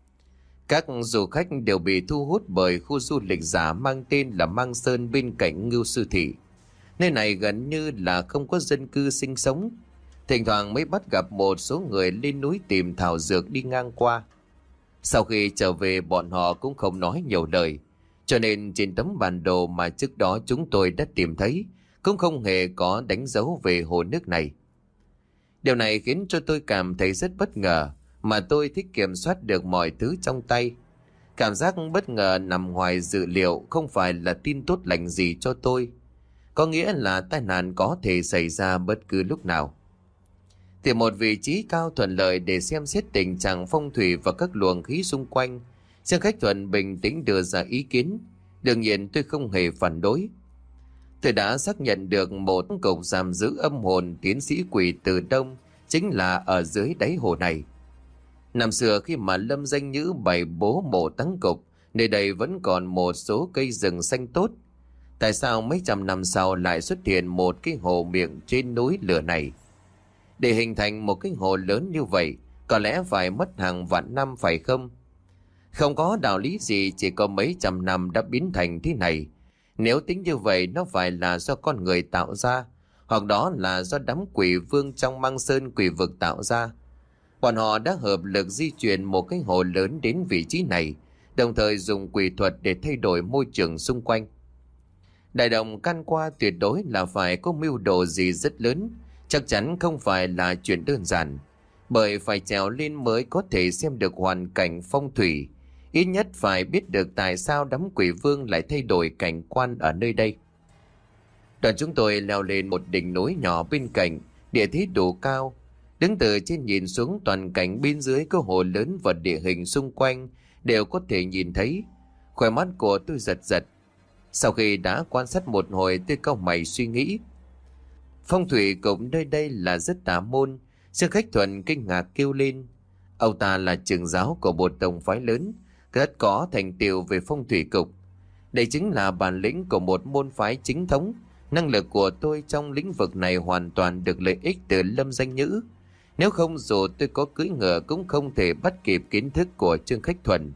Các du khách đều bị thu hút bởi khu du lịch giả mang tên là Mang Sơn bên cạnh Ngưu Sư Thị. Nơi này gần như là không có dân cư sinh sống. Thỉnh thoảng mới bắt gặp một số người lên núi tìm thảo dược đi ngang qua. Sau khi trở về bọn họ cũng không nói nhiều lời. Cho nên trên tấm bản đồ mà trước đó chúng tôi đã tìm thấy cũng không hề có đánh dấu về hồ nước này. Điều này khiến cho tôi cảm thấy rất bất ngờ, mà tôi thích kiểm soát được mọi thứ trong tay. Cảm giác bất ngờ nằm ngoài dự liệu, không phải là tin tốt lành gì cho tôi. Có nghĩa là tai nạn có thể xảy ra bất cứ lúc nào. Tìm một vị trí cao thuận lợi để xem xét tình trạng phong thủy và các luồng khí xung quanh, Trương Khách Thuần bình tĩnh đưa ra ý kiến. Đương nhiên tôi không hề phản đối. Tôi đã xác nhận được một cục giam giữ âm hồn tiến sĩ quỷ từ Đông chính là ở dưới đáy hồ này. Năm xưa khi mà Lâm Danh Nhữ bày bố mộ táng cục, nơi đây vẫn còn một số cây rừng xanh tốt. Tại sao mấy trăm năm sau lại xuất hiện một cái hồ miệng trên núi lửa này? Để hình thành một cái hồ lớn như vậy, có lẽ phải mất hàng vạn năm phải không? Không có đạo lý gì chỉ có mấy trăm năm đã biến thành thế này. Nếu tính như vậy nó phải là do con người tạo ra, hoặc đó là do đám quỷ vương trong Mang Sơn quỷ vực tạo ra. Bọn họ đã hợp lực di chuyển một cái hồ lớn đến vị trí này, đồng thời dùng quỷ thuật để thay đổi môi trường xung quanh. Đại động can qua tuyệt đối là phải có mưu đồ gì rất lớn, chắc chắn không phải là chuyện đơn giản, bởi phải trèo lên mới có thể xem được hoàn cảnh phong thủy, ít nhất phải biết được tại sao đám quỷ vương lại thay đổi cảnh quan ở nơi đây. Đoàn chúng tôi leo lên một đỉnh núi nhỏ bên cạnh, địa thế đủ cao. Đứng từ trên nhìn xuống toàn cảnh bên dưới có hồ lớn và địa hình xung quanh đều có thể nhìn thấy. Khóe mắt của tôi giật giật. Sau khi đã quan sát một hồi, tôi cau mày suy nghĩ. Phong thủy cũng nơi đây là rất tà môn. Sư Khách Thuần kinh ngạc kêu lên. Ông ta là trưởng giáo của một tông phái lớn, rất có thành tựu về phong thủy cục. Đây chính là bản lĩnh của một môn phái chính thống. Năng lực của tôi trong lĩnh vực này hoàn toàn được lợi ích từ Lâm Danh Nhữ. Nếu không dù tôi có cưỡi ngựa cũng không thể bắt kịp kiến thức của Trương Khách Thuần.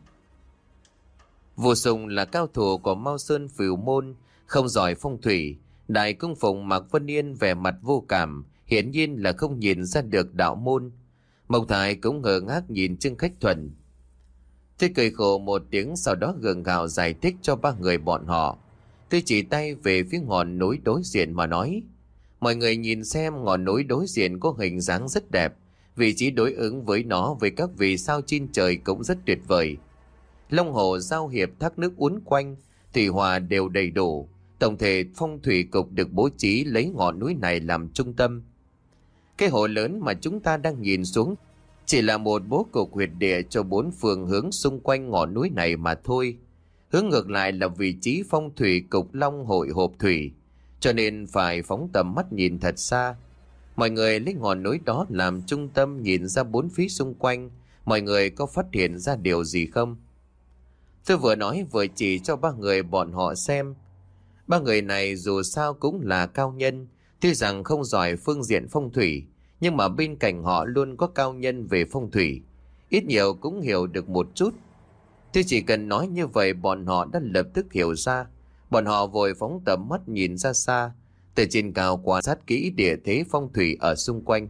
Vô Sùng là cao thủ của Mao Sơn Phù Môn, không giỏi phong thủy. Đại cung phụng Mạc Vân Yên vẻ mặt vô cảm, hiển nhiên là không nhìn ra được đạo môn. Mộc Thái cũng ngơ ngác nhìn Trương Khách Thuần. Tôi cười khổ một tiếng, sau đó gượng gạo giải thích cho ba người bọn họ. Tôi chỉ tay về phía ngọn núi đối diện mà nói: mọi người nhìn xem, ngọn núi đối diện có hình dáng rất đẹp, vị trí đối ứng với nó với các vì sao trên trời cũng rất tuyệt vời. Long hồ, giao hiệp, thác nước uốn quanh, thủy hòa đều đầy đủ. Tổng thể phong thủy cục được bố trí lấy ngọn núi này làm trung tâm. Cái hồ lớn mà chúng ta đang nhìn xuống chỉ là một bố cục huyệt địa cho bốn phương hướng xung quanh ngọn núi này mà thôi. Hướng ngược lại là vị trí phong thủy cục long hội hộp thủy, cho nên phải phóng tầm mắt nhìn thật xa. Mọi người lấy ngọn núi đó làm trung tâm nhìn ra bốn phía xung quanh. Mọi người có phát hiện ra điều gì không? Tôi vừa nói vừa chỉ cho ba người bọn họ xem. Ba người này dù sao cũng là cao nhân, tuy rằng không giỏi phương diện phong thủy, nhưng mà bên cạnh họ luôn có cao nhân về phong thủy, ít nhiều cũng hiểu được một chút. Tôi chỉ cần nói như vậy bọn họ đã lập tức hiểu ra. Bọn họ vội phóng tầm mắt nhìn ra xa, từ trên cao quan sát kỹ địa thế phong thủy ở xung quanh.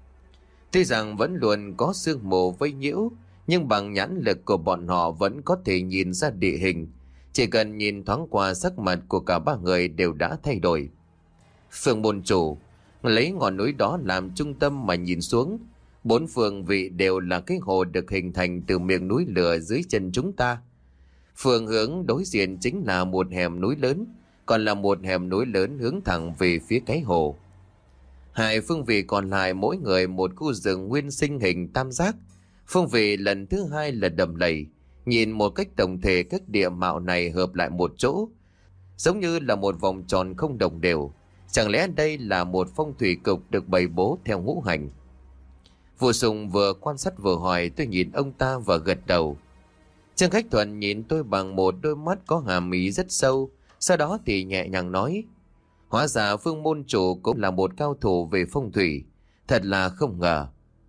Tuy rằng vẫn luôn có sương mù vây nhiễu, nhưng bằng nhãn lực của bọn họ vẫn có thể nhìn ra địa hình. Chỉ cần nhìn thoáng qua, sắc mặt của cả ba người đều đã thay đổi. Phương môn chủ lấy ngọn núi đó làm trung tâm mà nhìn xuống, bốn phương vị đều là cái hồ được hình thành từ miệng núi lửa dưới chân chúng ta. Phương hướng đối diện chính là một hẻm núi lớn, còn là một hẻm núi lớn hướng thẳng về phía cái hồ. Hai phương vị còn lại mỗi người một khu rừng nguyên sinh hình tam giác. Phương vị lần thứ hai là đầm lầy. Nhìn một cách tổng thể, các địa mạo này hợp lại một chỗ, giống như là một vòng tròn không đồng đều. Chẳng lẽ đây là một phong thủy cục được bày bố theo ngũ hành? Vua Sùng vừa quan sát vừa hỏi. Tôi nhìn ông ta và gật đầu. Trương Khách Thuận nhìn tôi bằng một đôi mắt có hàm ý rất sâu, sau đó thì nhẹ nhàng nói: hóa ra Phương môn chủ cũng là một cao thủ về phong thủy, thật là không ngờ.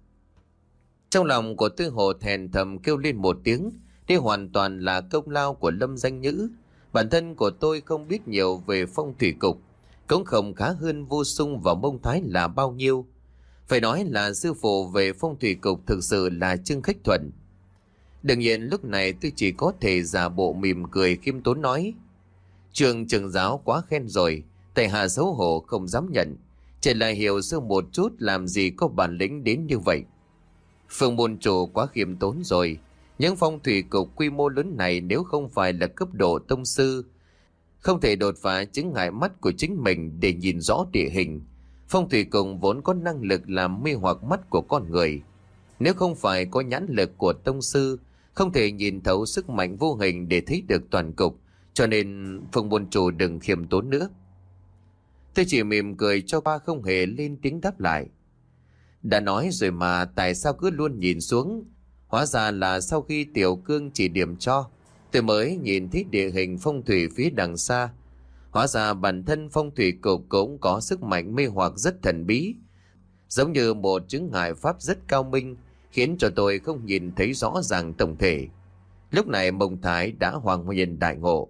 Trong lòng của tôi hổ thẹn thầm kêu lên một tiếng. Đây hoàn toàn là công lao của Lâm Danh Nhữ. Bản thân của tôi không biết nhiều về phong thủy cục, cũng không khá hơn Vô Sung và Mông Thái là bao nhiêu. Phải nói là sư phụ về phong thủy cục thực sự là Trương Khách Thuận. Đương nhiên lúc này tôi chỉ có thể giả bộ mỉm cười khiêm tốn nói: Trường trưởng giáo quá khen rồi, tại hạ xấu hổ không dám nhận, chỉ là hiểu sơ một chút, làm gì có bản lĩnh đến như vậy. Phương môn chủ quá khiêm tốn rồi. Những phong thủy cục quy mô lớn này nếu không phải là cấp độ tông sư, không thể đột phá chứng ngại mắt của chính mình để nhìn rõ địa hình. Phong thủy cục vốn có năng lực làm mê hoặc mắt của con người. Nếu không phải có nhãn lực của tông sư, không thể nhìn thấu sức mạnh vô hình để thấy được toàn cục. Cho nên Phương môn chủ đừng khiêm tốn nữa. Tôi chỉ mỉm cười cho ba, không hề lên tiếng đáp lại. Đã nói rồi mà, tại sao cứ luôn nhìn xuống? Hóa ra là sau khi Tiểu Cương chỉ điểm cho, tôi mới nhìn thấy địa hình phong thủy phía đằng xa. Hóa ra bản thân phong thủy cục cũng có sức mạnh mê hoặc rất thần bí, giống như một chứng ngại pháp rất cao minh, khiến cho tôi không nhìn thấy rõ ràng tổng thể. Lúc này Mông Thái đã hoàng huyền đại ngộ.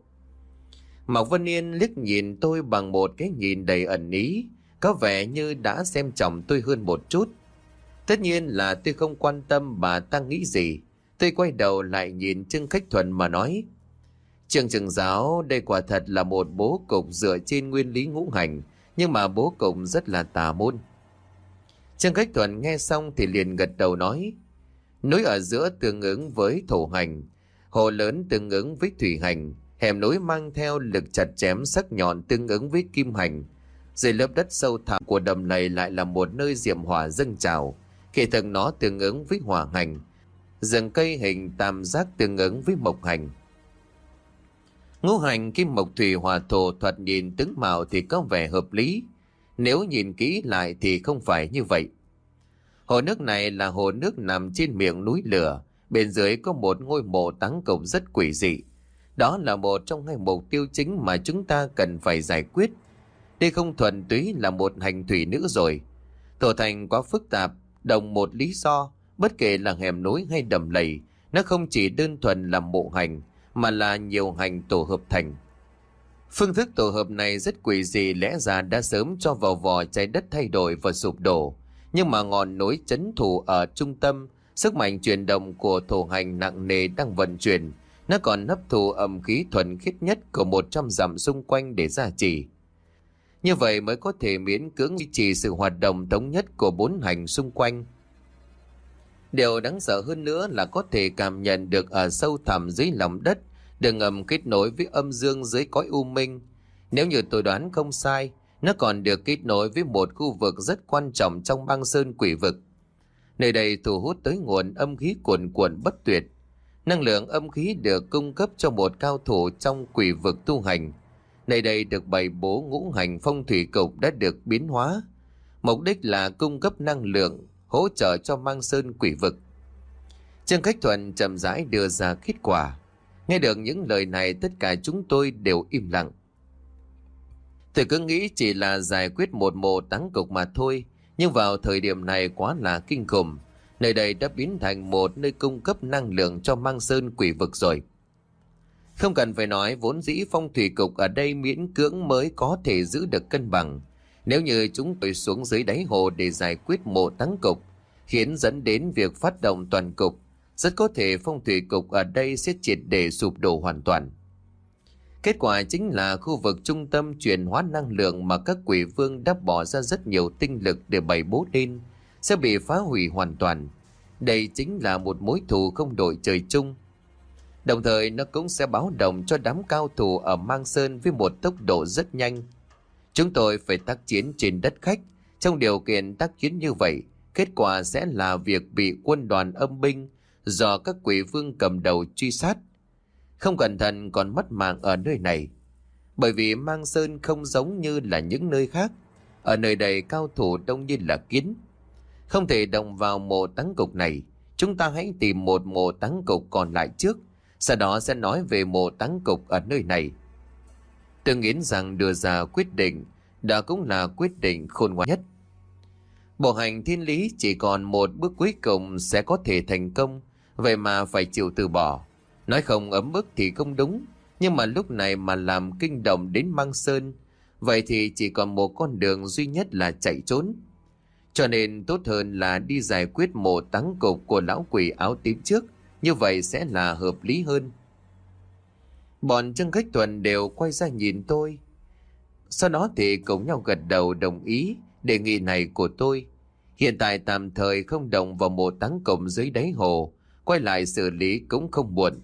Mạc Vân Yên liếc nhìn tôi bằng một cái nhìn đầy ẩn ý, có vẻ như đã xem trọng tôi hơn một chút. Tất nhiên là tôi không quan tâm bà ta nghĩ gì. Tôi quay đầu lại nhìn Trương Khách Thuận mà nói: Trương trưởng giáo, đây quả thật là một bố cục dựa trên nguyên lý ngũ hành, nhưng mà bố cục rất là tà môn. Trương Khách Thuận nghe xong thì liền gật đầu nói: núi ở giữa tương ứng với thổ hành, hồ lớn tương ứng với thủy hành, hẻm núi mang theo lực chặt chém sắc nhọn tương ứng với kim hành. Dưới lớp đất sâu thẳm của đầm lầy lại là một nơi diệm hỏa dâng trào, kỳ thực nó tương ứng với hỏa hành. Rừng cây hình tam giác tương ứng với mộc hành. Ngũ hành kim mộc thủy hỏa thổ thoạt nhìn tướng mạo thì có vẻ hợp lý, nếu nhìn kỹ lại thì không phải như vậy. Hồ nước này là hồ nước nằm trên miệng núi lửa, bên dưới có một ngôi mộ táng cục rất quỷ dị. Đó là một trong hai mục tiêu chính mà chúng ta cần phải giải quyết. Đây không thuần túy là một hành thủy nữa rồi. Thổ thành quá phức tạp, đồng một lý do, bất kể là hẻm núi hay đầm lầy, nó không chỉ đơn thuần là mộ hành, mà là nhiều hành tổ hợp thành. Phương thức tổ hợp này rất quỷ dị, lẽ ra đã sớm cho vào vỏ trái đất thay đổi và sụp đổ. Nhưng mà ngọn núi trấn thủ ở trung tâm, sức mạnh chuyển động của thổ hành nặng nề đang vận chuyển, Nó còn hấp thụ âm khí thuần khiết nhất của một trăm dặm xung quanh để gia trì. Như vậy mới có thể miễn cưỡng duy trì sự hoạt động thống nhất của bốn hành xung quanh. Điều đáng sợ hơn nữa là có thể cảm nhận được ở sâu thẳm dưới lòng đất đường ngầm kết nối với âm dương dưới cõi u minh. Nếu như tôi đoán không sai, nó còn được kết nối với một khu vực rất quan trọng trong băng sơn quỷ vực. Nơi đây thu hút tới nguồn âm khí cuồn cuộn bất tuyệt. Năng lượng âm khí được cung cấp cho một cao thủ trong quỷ vực tu hành. Nơi đây được bày bố ngũ hành phong thủy cục đã được biến hóa. Mục đích là cung cấp năng lượng, hỗ trợ cho mang sơn quỷ vực. Trương Khách Thuận chậm rãi đưa ra kết quả. Nghe được những lời này, tất cả chúng tôi đều im lặng. Tôi cứ nghĩ chỉ là giải quyết một mộ táng cục mà thôi, nhưng vào thời điểm này quá là kinh khủng. Nơi đây đã biến thành một nơi cung cấp năng lượng cho mang sơn quỷ vực rồi. Không cần phải nói, vốn dĩ phong thủy cục ở đây miễn cưỡng mới có thể giữ được cân bằng. Nếu như chúng tôi xuống dưới đáy hồ để giải quyết mộ táng cục, khiến dẫn đến việc phát động toàn cục, rất có thể phong thủy cục ở đây sẽ triệt để sụp đổ hoàn toàn. Kết quả chính là khu vực trung tâm chuyển hóa năng lượng mà các quỷ vương đã bỏ ra rất nhiều tinh lực để bày bố lên sẽ bị phá hủy hoàn toàn. Đây chính là một mối thù không đội trời chung. Đồng thời nó cũng sẽ báo động cho đám cao thủ ở Mang Sơn với một tốc độ rất nhanh. Chúng tôi phải tác chiến trên đất khách. Trong điều kiện tác chiến như vậy, kết quả sẽ là việc bị quân đoàn âm binh do các quỷ vương cầm đầu truy sát. Không cẩn thận còn mất mạng ở nơi này. Bởi vì Mang Sơn không giống như là những nơi khác. Ở nơi đây cao thủ đông như là kiến. Không thể động vào mộ táng cục này. Chúng ta hãy tìm một mộ táng cục còn lại trước, sau đó sẽ nói về mộ táng cục ở nơi này. Tôi nghĩ rằng đưa ra quyết định đã cũng là quyết định khôn ngoan nhất. Bộ hành thiên lý chỉ còn một bước cuối cùng sẽ có thể thành công, vậy mà phải chịu từ bỏ. Nói không ấm ức thì không đúng, nhưng mà lúc này mà làm kinh động đến Mang Sơn, vậy thì chỉ còn một con đường duy nhất là chạy trốn. Cho nên tốt hơn là đi giải quyết mộ táng cục của lão quỷ áo tím trước, như vậy sẽ là hợp lý hơn. Bọn Trương Khách Thuận đều quay ra nhìn tôi. Sau đó thì cùng nhau gật đầu đồng ý đề nghị này của tôi. Hiện tại tạm thời không động vào mộ táng cục dưới đáy hồ, quay lại xử lý cũng không muộn.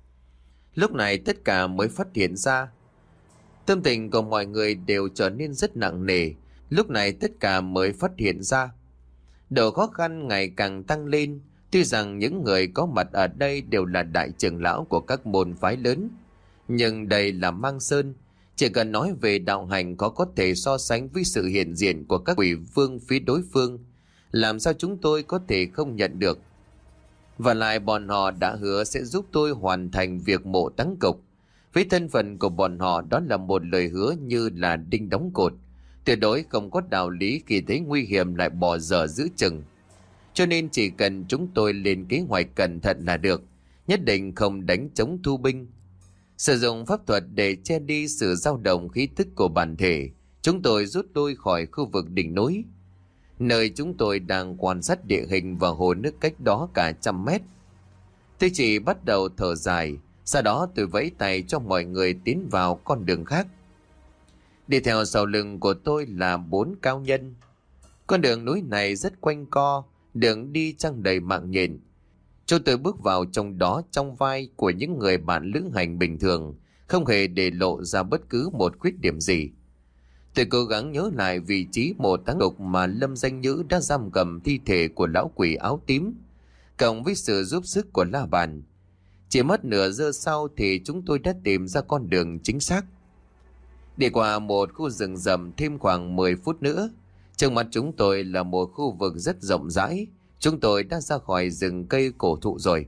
Lúc này tất cả mới phát hiện ra tâm tình của mọi người đều trở nên rất nặng nề. Lúc này tất cả mới phát hiện ra độ khó khăn ngày càng tăng lên. Tuy rằng những người có mặt ở đây đều là đại trưởng lão của các môn phái lớn, nhưng đây là Mang Sơn. Chỉ cần nói về đạo hành có có thể so sánh với sự hiện diện của các quỷ vương phía đối phương, làm sao chúng tôi có thể không nhận được. Và lại bọn họ đã hứa sẽ giúp tôi hoàn thành việc mộ táng cục. Với thân phận của bọn họ, đó là một lời hứa như là đinh đóng cột. Tuyệt đối không có đạo lý khi thấy nguy hiểm lại bỏ dở giữ chừng. Cho nên chỉ cần chúng tôi lên kế hoạch cẩn thận là được, nhất định không đánh chống thu binh. Sử dụng pháp thuật để che đi sự dao động khí tức của bản thể, chúng tôi rút lui khỏi khu vực đỉnh núi, nơi chúng tôi đang quan sát địa hình và hồ nước cách đó cả trăm mét. Tôi chỉ bắt đầu thở dài, sau đó tôi vẫy tay cho mọi người tiến vào con đường khác. Đi theo sau lưng của tôi là bốn cao nhân. Con đường núi này rất quanh co, đường đi trăng đầy mạng nhện. Chúng tôi bước vào trong đó trong vai của những người bạn lữ hành bình thường, không hề để lộ ra bất cứ một khuyết điểm gì. Tôi cố gắng nhớ lại vị trí mộ táng cục mà Lâm Danh Nhữ đã giam cầm thi thể của lão quỷ áo tím, cộng với sự giúp sức của La Bàn. Chỉ mất nửa giờ sau thì chúng tôi đã tìm ra con đường chính xác. Đi qua một khu rừng rậm thêm khoảng mười phút nữa, trước mặt chúng tôi là một khu vực rất rộng rãi. Chúng tôi đã ra khỏi rừng cây cổ thụ rồi.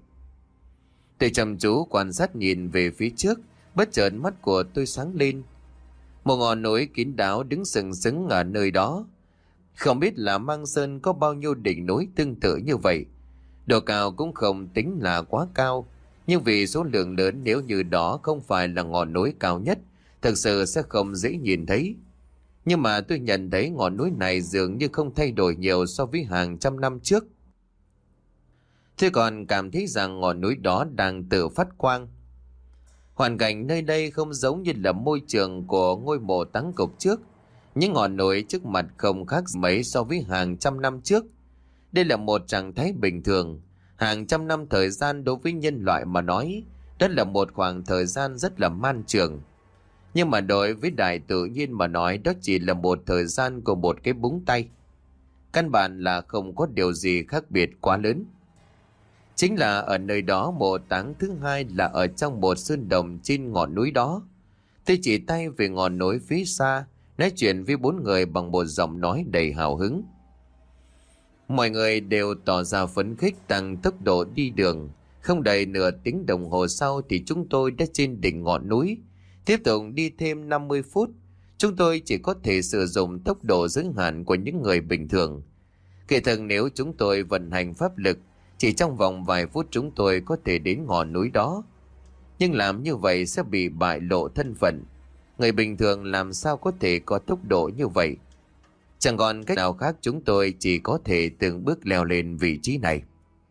Tôi chăm chú quan sát nhìn về phía trước, bất chợt mắt của tôi sáng lên. Một ngọn núi kín đáo đứng sừng sững ở nơi đó. Không biết là Mang Sơn có bao nhiêu đỉnh núi tương tự như vậy. Độ cao cũng không tính là quá cao, nhưng vì số lượng lớn, nếu như đó không phải là ngọn núi cao nhất, thực sự sẽ không dễ nhìn thấy. Nhưng mà tôi nhận thấy ngọn núi này dường như không thay đổi nhiều so với hàng trăm năm trước. Tôi còn cảm thấy rằng ngọn núi đó đang tự phát quang. Hoàn cảnh nơi đây không giống như là môi trường của ngôi mộ Táng Cục trước. Những ngọn núi trước mặt không khác mấy so với hàng trăm năm trước. Đây là một trạng thái bình thường. Hàng trăm năm thời gian đối với nhân loại mà nói, đó là một khoảng thời gian rất là man trường. Nhưng mà đối với đại tự nhiên mà nói, đó chỉ là một thời gian của một cái búng tay. Căn bản là không có điều gì khác biệt quá lớn. Chính là ở nơi đó mộ táng thứ hai là ở trong một sơn đồng trên ngọn núi đó. Tôi chỉ tay về ngọn núi phía xa, nói chuyện với bốn người bằng một giọng nói đầy hào hứng. Mọi người đều tỏ ra phấn khích tăng tốc độ đi đường. Không đầy nửa tiếng đồng hồ sau thì chúng tôi đã trên đỉnh ngọn núi. Tiếp tục đi thêm năm mươi phút. Chúng tôi chỉ có thể sử dụng tốc độ giới hạn của những người bình thường. Kể thực nếu chúng tôi vận hành pháp lực, chỉ trong vòng vài phút chúng tôi có thể đến ngọn núi đó. Nhưng làm như vậy sẽ bị bại lộ thân phận. Người bình thường làm sao có thể có tốc độ như vậy? Chẳng còn cách nào khác, chúng tôi chỉ có thể từng bước leo lên vị trí này.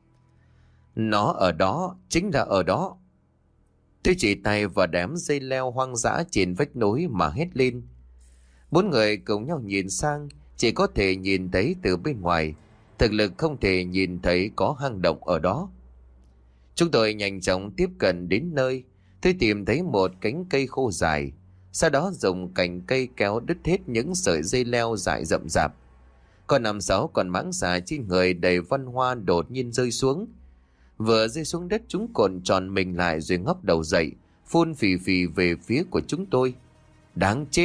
Nó ở đó, chính là ở đó. Tôi chỉ tay vào đám dây leo hoang dã trên vách núi mà hét lên. Bốn người cùng nhau nhìn sang, chỉ có thể nhìn thấy từ bên ngoài. Thực lực không thể nhìn thấy có hang động ở đó. Chúng tôi nhanh chóng tiếp cận đến nơi. Tôi tìm thấy một cánh cây khô dài. Sau đó dùng cành cây kéo đứt hết những sợi dây leo dại rậm rạp. Còn năm sáu con mãng xà trên người đầy văn hoa đột nhiên rơi xuống. Vừa rơi xuống đất chúng cồn tròn mình lại rồi ngóc đầu dậy, phun phì phì về phía của chúng tôi. Đáng chết!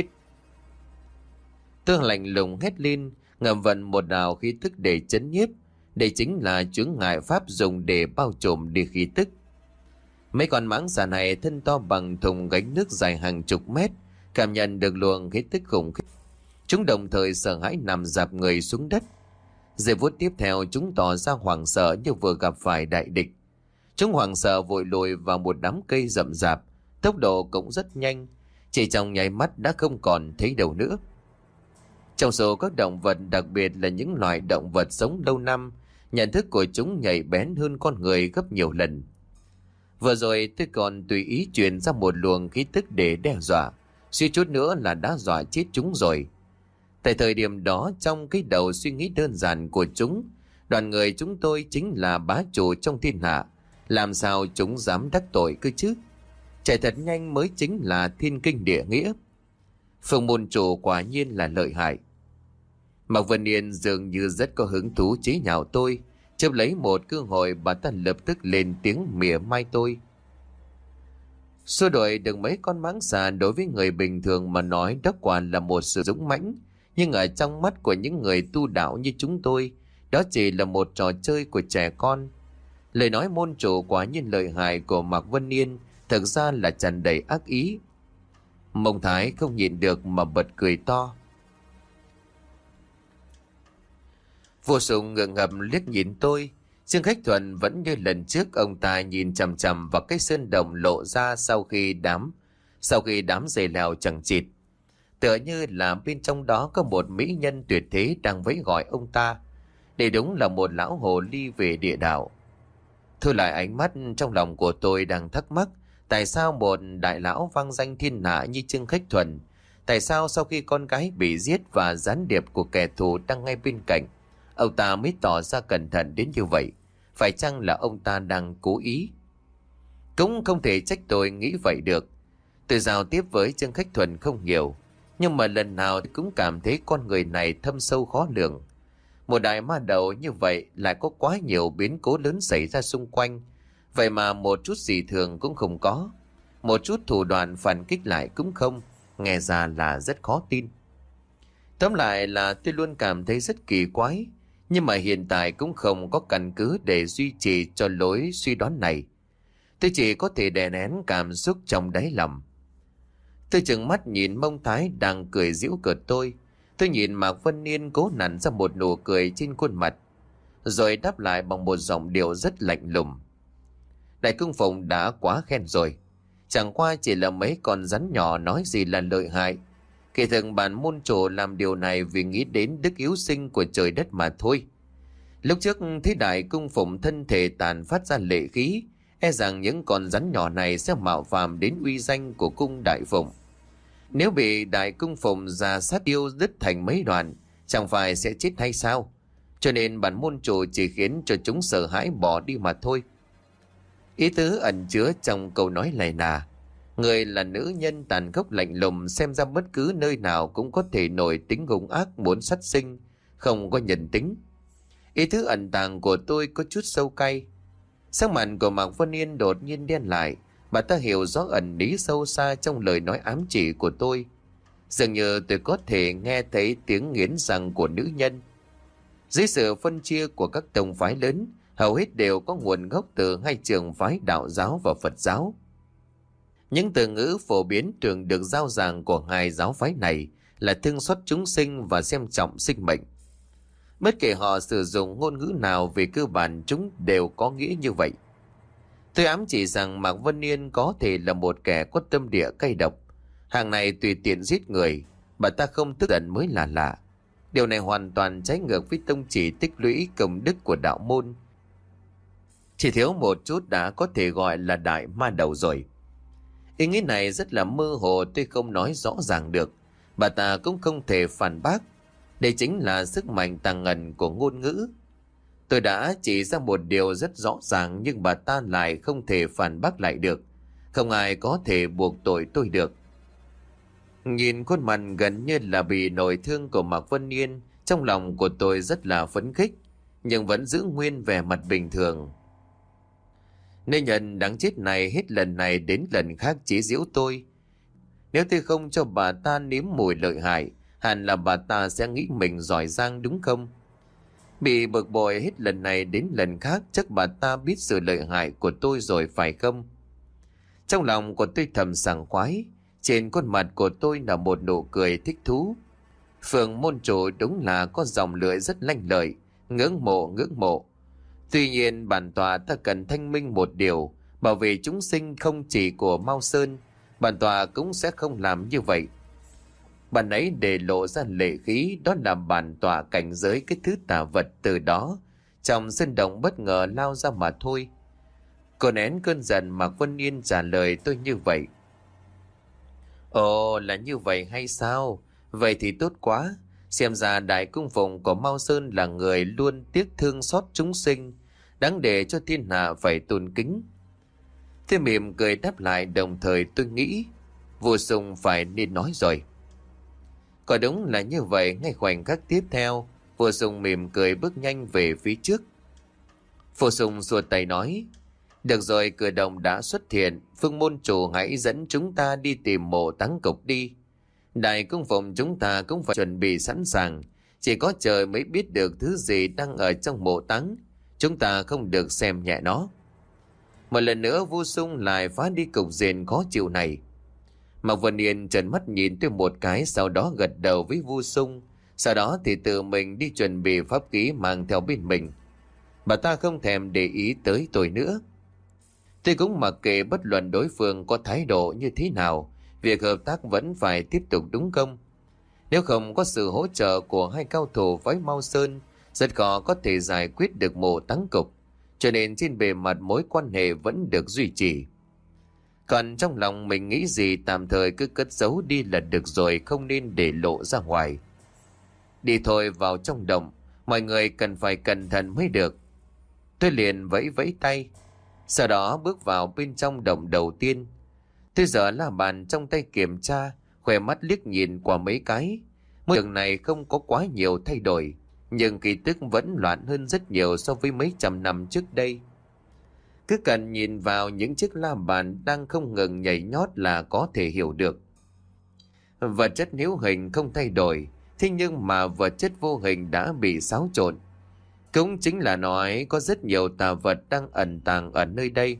Tôi lạnh lùng hét lên, ngầm vận một đạo khí tức để chấn nhiếp. Đây chính là chướng ngại pháp dùng để bao trùm đi khí tức. Mấy con mãng xà này thân to bằng thùng gánh nước dài hàng chục mét, cảm nhận được luồng khí tức khủng khiếp. Chúng đồng thời sợ hãi nằm dạp người xuống đất. Giây phút tiếp theo chúng tỏ ra hoảng sợ như vừa gặp phải đại địch. Chúng hoảng sợ vội lùi vào một đám cây rậm rạp, tốc độ cũng rất nhanh, chỉ trong nháy mắt đã không còn thấy đâu nữa. Trong số các động vật, đặc biệt là những loài động vật sống lâu năm, nhận thức của chúng nhạy bén hơn con người gấp nhiều lần. Vừa rồi tôi còn tùy ý truyền ra một luồng khí tức để đe dọa, suy chút nữa là đã dọa chết chúng rồi. Tại thời điểm đó, trong cái đầu suy nghĩ đơn giản của chúng, đoàn người chúng tôi chính là bá chủ trong thiên hạ, làm sao chúng dám đắc tội cơ chứ? Chạy thật nhanh mới chính là thiên kinh địa nghĩa. Phường môn chủ quả nhiên là lợi hại. Mạc Vân Yên dường như rất có hứng thú chế nhạo tôi, chớp lấy một cơ hội bà ta lập tức lên tiếng mỉa mai tôi. Xua đuổi được mấy con mãng xà đối với người bình thường mà nói đó quả là một sự dũng mãnh, nhưng ở trong mắt của những người tu đạo như chúng tôi, đó chỉ là một trò chơi của trẻ con. Lời nói môn chủ quả nhiên lợi hại của Mạc Vân Yên thực ra là tràn đầy ác ý. Mông Thái không nhịn được mà bật cười to. Vô Sùng ngượng ngập liếc nhìn tôi. Dương Khách Thuần vẫn như lần trước, ông ta nhìn chằm chằm vào cái sơn đồng lộ ra sau khi đám sau khi đám dây leo chằng chịt, tựa như là bên trong đó có một mỹ nhân tuyệt thế đang vẫy gọi ông ta. Đây đúng là một lão hồ ly về địa đạo. Thôi lại ánh mắt, trong lòng của tôi đang thắc mắc, tại sao một đại lão vang danh thiên hạ như Trương Khách Thuần, tại sao sau khi con gái bị giết và gián điệp của kẻ thù đang ngay bên cạnh, ông ta mới tỏ ra cẩn thận đến như vậy? Phải chăng là ông ta đang cố ý? Cũng không thể trách tôi nghĩ vậy được. Tôi giao tiếp với Trương Khách Thuần không nhiều, nhưng mà lần nào cũng cảm thấy con người này thâm sâu khó lường. Một đại ma đầu như vậy lại có quá nhiều biến cố lớn xảy ra xung quanh, vậy mà một chút gì thường cũng không có, một chút thủ đoạn phản kích lại cũng không, nghe ra là rất khó tin. Tóm lại là tôi luôn cảm thấy rất kỳ quái, nhưng mà hiện tại cũng không có căn cứ để duy trì cho lối suy đoán này. Tôi chỉ có thể đè nén cảm xúc trong đáy lòng. Tôi trừng mắt nhìn Mông Thái đang cười giễu cợt tôi. Tôi nhìn Mạc Vân Yên cố nặn ra một nụ cười trên khuôn mặt, rồi đáp lại bằng một giọng điệu rất lạnh lùng. Đại cung phụng đã quá khen rồi. Chẳng qua chỉ là mấy con rắn nhỏ nói gì là lợi hại. Kỳ thực bản môn chủ làm điều này vì nghĩ đến đức yếu sinh của trời đất mà thôi. Lúc trước thấy đại cung phụng thân thể tàn phát ra lệ khí, e rằng những con rắn nhỏ này sẽ mạo phạm đến uy danh của cung Đại Phụng. Nếu bị Đại Cung Phụng ra sát yêu đứt thành mấy đoạn, chẳng phải sẽ chết hay sao? Cho nên bản môn chủ chỉ khiến cho chúng sợ hãi bỏ đi mà thôi. Ý tứ ẩn chứa trong câu nói này là người là nữ nhân tàn khốc lạnh lùng, xem ra bất cứ nơi nào cũng có thể nổi tính hung ác muốn sát sinh, không có nhân tính. Ý tứ ẩn tàng của tôi có chút sâu cay. Sắc mặt của Mạc Vân Yên đột nhiên đen lại. Bà ta hiểu rõ ẩn ý sâu xa trong lời nói ám chỉ của tôi. Dường như tôi có thể nghe thấy tiếng nghiến răng của nữ nhân. Dưới sự phân chia của các tông phái lớn, hầu hết đều có nguồn gốc từ hai trường phái đạo giáo và Phật giáo. Những từ ngữ phổ biến thường được giao giảng của hai giáo phái này là thương xót chúng sinh và xem trọng sinh mệnh. Bất kể họ sử dụng ngôn ngữ nào, về cơ bản chúng đều có nghĩa như vậy. Tôi ám chỉ rằng Mạc Vân Yên có thể là một kẻ có tâm địa cay độc. Hàng này tùy tiện giết người, bà ta không tức giận mới là lạ. Điều này hoàn toàn trái ngược với tông chỉ tích lũy công đức của đạo môn. Chỉ thiếu một chút đã có thể gọi là đại ma đầu rồi. Ý nghĩ này rất là mơ hồ, tôi không nói rõ ràng được. Bà ta cũng không thể phản bác. Đây chính là sức mạnh tàng ẩn của ngôn ngữ. Tôi đã chỉ ra một điều rất rõ ràng, nhưng bà ta lại không thể phản bác lại được. Không ai có thể buộc tội tôi được. Nhìn khuôn mặt gần như là bị nổi thương của Mạc Vân Yên, trong lòng của tôi rất là phấn khích, nhưng vẫn giữ nguyên vẻ mặt bình thường. Nên nhân đáng chết này hết lần này đến lần khác chế giễu tôi. Nếu tôi không cho bà ta nếm mùi lợi hại, hẳn là bà ta sẽ nghĩ mình giỏi giang đúng không? Bị bực bội hết lần này đến lần khác, chắc bà ta biết sự lợi hại của tôi rồi phải không? Trong lòng của tôi thầm sảng khoái, trên khuôn mặt của tôi là một nụ cười thích thú. Phường môn chủ đúng là có dòng lưỡi rất lanh lợi, ngưỡng mộ ngưỡng mộ. Tuy nhiên bản tòa ta cần thanh minh một điều, bảo vệ chúng sinh không chỉ của Mao Sơn, bản tòa cũng sẽ không làm như vậy. Bản ấy để lộ ra lệ khí, đó là bản tòa cảnh giới cái thứ tà vật từ đó trong sân động bất ngờ lao ra mà thôi. Cô nén cơn giận, Mạc Vân Yên trả lời tôi như vậy. Ồ, là như vậy hay sao? Vậy thì tốt quá. Xem ra Đại Cung Phụng của Mao Sơn là người luôn tiếc thương xót chúng sinh, đáng để cho thiên hạ phải tôn kính. Thế mỉm cười đáp lại, đồng thời tôi nghĩ Vô Sung phải nên nói rồi. Có đúng là như vậy. Ngay khoảnh khắc tiếp theo, Vô Sung mỉm cười bước nhanh về phía trước. Vô Sung xua tay nói: được rồi, cửa động đã xuất hiện, Phương môn chủ hãy dẫn chúng ta đi tìm mộ táng cục đi. Đại Cung Phụng chúng ta cũng phải chuẩn bị sẵn sàng, chỉ có trời mới biết được thứ gì đang ở trong mộ táng, chúng ta không được xem nhẹ nó. Một lần nữa Vô Sung lại phá đi cục diện khó chịu này. Mạc Vân Yên trợn mắt nhìn tôi một cái, sau đó gật đầu với Vô Sung, sau đó thì tự mình đi chuẩn bị pháp khí mang theo bên mình. Bà ta không thèm để ý tới tôi nữa. Tôi cũng mặc kệ bất luận đối phương có thái độ như thế nào, việc hợp tác vẫn phải tiếp tục đúng không? Nếu không có sự hỗ trợ của hai cao thủ phái Mao Sơn, rất khó có thể giải quyết được mộ táng cục, cho nên trên bề mặt mối quan hệ vẫn được duy trì. Còn trong lòng mình nghĩ gì tạm thời cứ cất giấu đi là được rồi, không nên để lộ ra ngoài. Đi thôi, vào trong động, mọi người cần phải cẩn thận mới được. Tôi liền vẫy vẫy tay, sau đó bước vào bên trong động đầu tiên. Tôi giờ la bàn trong tay kiểm tra, khỏe mắt liếc nhìn qua mấy cái. Môi trường này không có quá nhiều thay đổi, nhưng kỳ tức vẫn loạn hơn rất nhiều so với mấy trăm năm trước đây. Cứ cần nhìn vào những chiếc la bàn đang không ngừng nhảy nhót là có thể hiểu được. Vật chất hữu hình không thay đổi, thế nhưng mà vật chất vô hình đã bị xáo trộn. Cũng chính là nói có rất nhiều tà vật đang ẩn tàng ở nơi đây.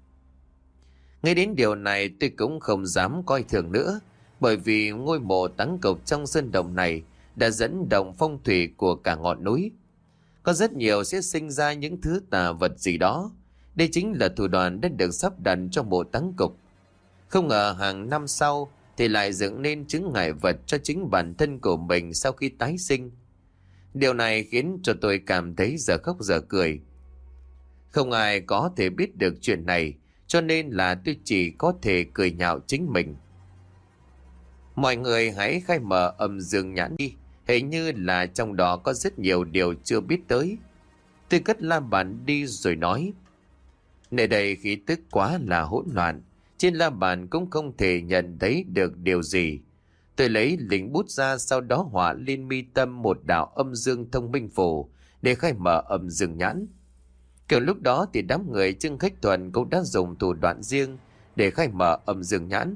Ngay đến điều này tôi cũng không dám coi thường nữa, bởi vì ngôi mộ táng cục trong sơn động này đã dẫn động phong thủy của cả ngọn núi. Có rất nhiều sẽ sinh ra những thứ tà vật gì đó. Đây chính là thủ đoạn đã được sắp đặt cho mộ táng cục. Không ngờ hàng năm sau thì lại dựng nên chứng ngại vật cho chính bản thân của mình sau khi tái sinh. Điều này khiến cho tôi cảm thấy giờ khóc giờ cười. Không ai có thể biết được chuyện này, cho nên là tôi chỉ có thể cười nhạo chính mình. Mọi người hãy khai mở âm dương nhãn đi, hình như là trong đó có rất nhiều điều chưa biết tới. Tôi cất la bàn đi rồi nói, nơi đây khí tức quá là hỗn loạn, trên la bàn cũng không thể nhận thấy được điều gì. Tôi lấy linh bút ra, sau đó họa lên mi tâm một đạo âm dương thông minh phù để khai mở âm dương nhãn. Kiểu lúc đó thì đám người Trương Khách Thuần cũng đã dùng thủ đoạn riêng để khai mở âm dương nhãn.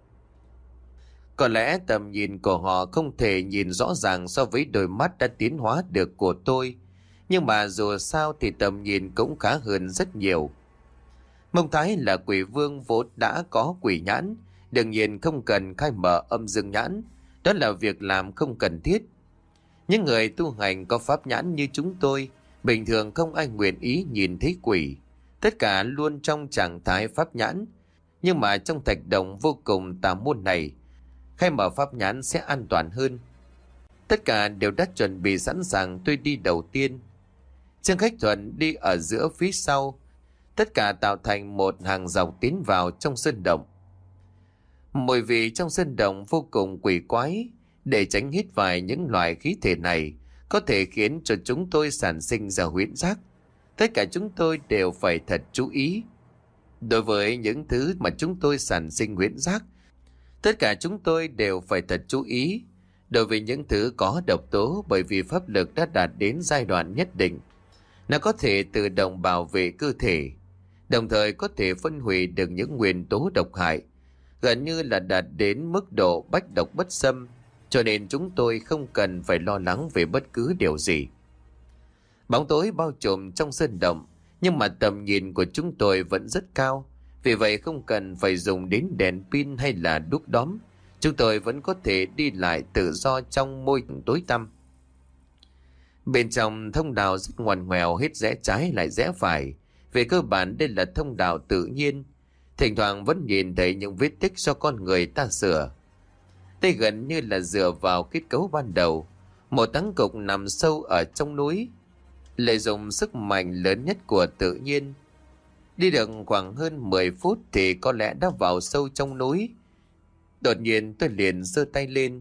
Có lẽ tầm nhìn của họ không thể nhìn rõ ràng so với đôi mắt đã tiến hóa được của tôi, nhưng mà dù sao thì tầm nhìn cũng khá hơn rất nhiều. Mông Thái là quỷ vương vốn đã có quỷ nhãn, đương nhiên không cần khai mở âm dương nhãn, đó là việc làm không cần thiết. Những người tu hành có pháp nhãn như chúng tôi, bình thường không ai nguyện ý nhìn thấy quỷ, tất cả luôn trong trạng thái pháp nhãn. Nhưng mà trong thạch động vô cùng tà môn này, khai mở pháp nhãn sẽ an toàn hơn. Tất cả đều đã chuẩn bị sẵn sàng, tôi đi đầu tiên. Trương Khách Thuần đi ở giữa phía sau, tất cả tạo thành một hàng dọc tiến vào trong sơn động. Mùi vị trong sơn động vô cùng quỷ quái, để tránh hít phải những loại khí thể này có thể khiến cho chúng tôi sản sinh ra huyễn giác. Tất cả chúng tôi đều phải thật chú ý. Đối với những thứ mà chúng tôi sản sinh huyễn giác, tất cả chúng tôi đều phải thật chú ý. Đối với những thứ có độc tố, bởi vì pháp lực đã đạt đến giai đoạn nhất định, nó có thể tự động bảo vệ cơ thể, đồng thời có thể phân hủy được những nguyên tố độc hại, gần như là đạt đến mức độ bách độc bất xâm, cho nên chúng tôi không cần phải lo lắng về bất cứ điều gì. Bóng tối bao trùm trong sơn động, nhưng mà tầm nhìn của chúng tôi vẫn rất cao, vì vậy không cần phải dùng đến đèn pin hay là đuốc đóm, chúng tôi vẫn có thể đi lại tự do trong môi trường tối tăm. Bên trong thông đạo rất ngoằn ngoèo, hết rẽ trái lại rẽ phải. Về cơ bản đây là thông đạo tự nhiên, thỉnh thoảng vẫn nhìn thấy những vết tích do con người ta sửa. Đây gần như là dựa vào kết cấu ban đầu, một táng cục nằm sâu ở trong núi, lợi dụng sức mạnh lớn nhất của tự nhiên. Đi được khoảng hơn mười phút thì có lẽ đã vào sâu trong núi. Đột nhiên tôi liền giơ tay lên.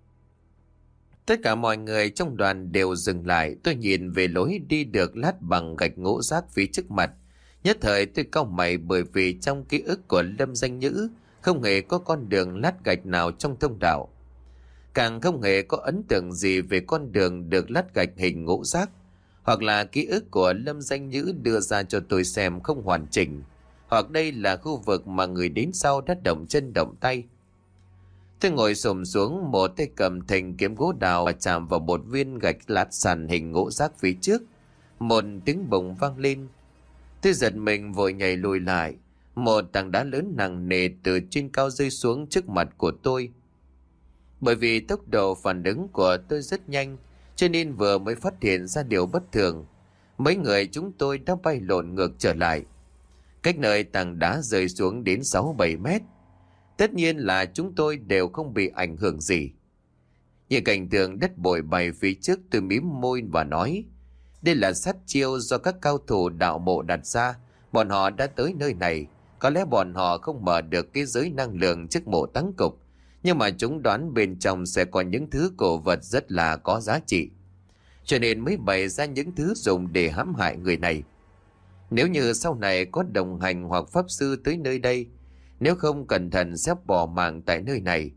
Tất cả mọi người trong đoàn đều dừng lại. Tôi nhìn về lối đi được lát bằng gạch ngũ giác phía trước mặt. Nhất thời tôi cau mày, bởi vì trong ký ức của Lâm Danh Nhữ không hề có con đường lát gạch nào trong thông đạo. Càng không hề có ấn tượng gì về con đường được lát gạch hình ngũ giác. Hoặc là ký ức của Lâm Danh Nhữ đưa ra cho tôi xem không hoàn chỉnh, hoặc đây là khu vực mà người đến sau đã động chân động tay. Tôi ngồi xổm xuống, một tay cầm thành kiếm gỗ đào và chạm vào một viên gạch lát sàn hình ngũ giác phía trước. Một tiếng bùng vang lên. Tôi giật mình vội nhảy lùi lại. Một tảng đá lớn nặng nề từ trên cao rơi xuống trước mặt của tôi. Bởi vì tốc độ phản ứng của tôi rất nhanh, cho nên vừa mới phát hiện ra điều bất thường, mấy người chúng tôi đã bay lộn ngược trở lại. Cách nơi tảng đá rơi xuống đến sáu bảy mét. Tất nhiên là chúng tôi đều không bị ảnh hưởng gì. Nhìn cảnh tượng đất bồi bay phía trước, tôi mím môi và nói, đây là sát chiêu do các cao thủ đạo mộ đặt ra. Bọn họ đã tới nơi này, có lẽ bọn họ không mở được cái giới năng lượng trước mộ táng cục, nhưng mà chúng đoán bên trong sẽ có những thứ cổ vật rất là có giá trị, cho nên mới bày ra những thứ dùng để hãm hại người này. Nếu như sau này có đồng hành hoặc pháp sư tới nơi đây, nếu không cẩn thận sẽ bỏ mạng tại nơi này.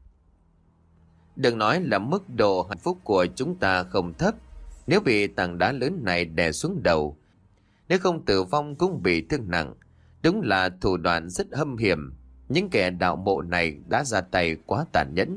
Đừng nói là mức độ hạnh phúc của chúng ta không thấp, nếu bị tảng đá lớn này đè xuống đầu, nếu không tử vong cũng bị thương nặng. Đúng là thủ đoạn rất hâm hiểm. Những kẻ đạo mộ này đã ra tay quá tàn nhẫn.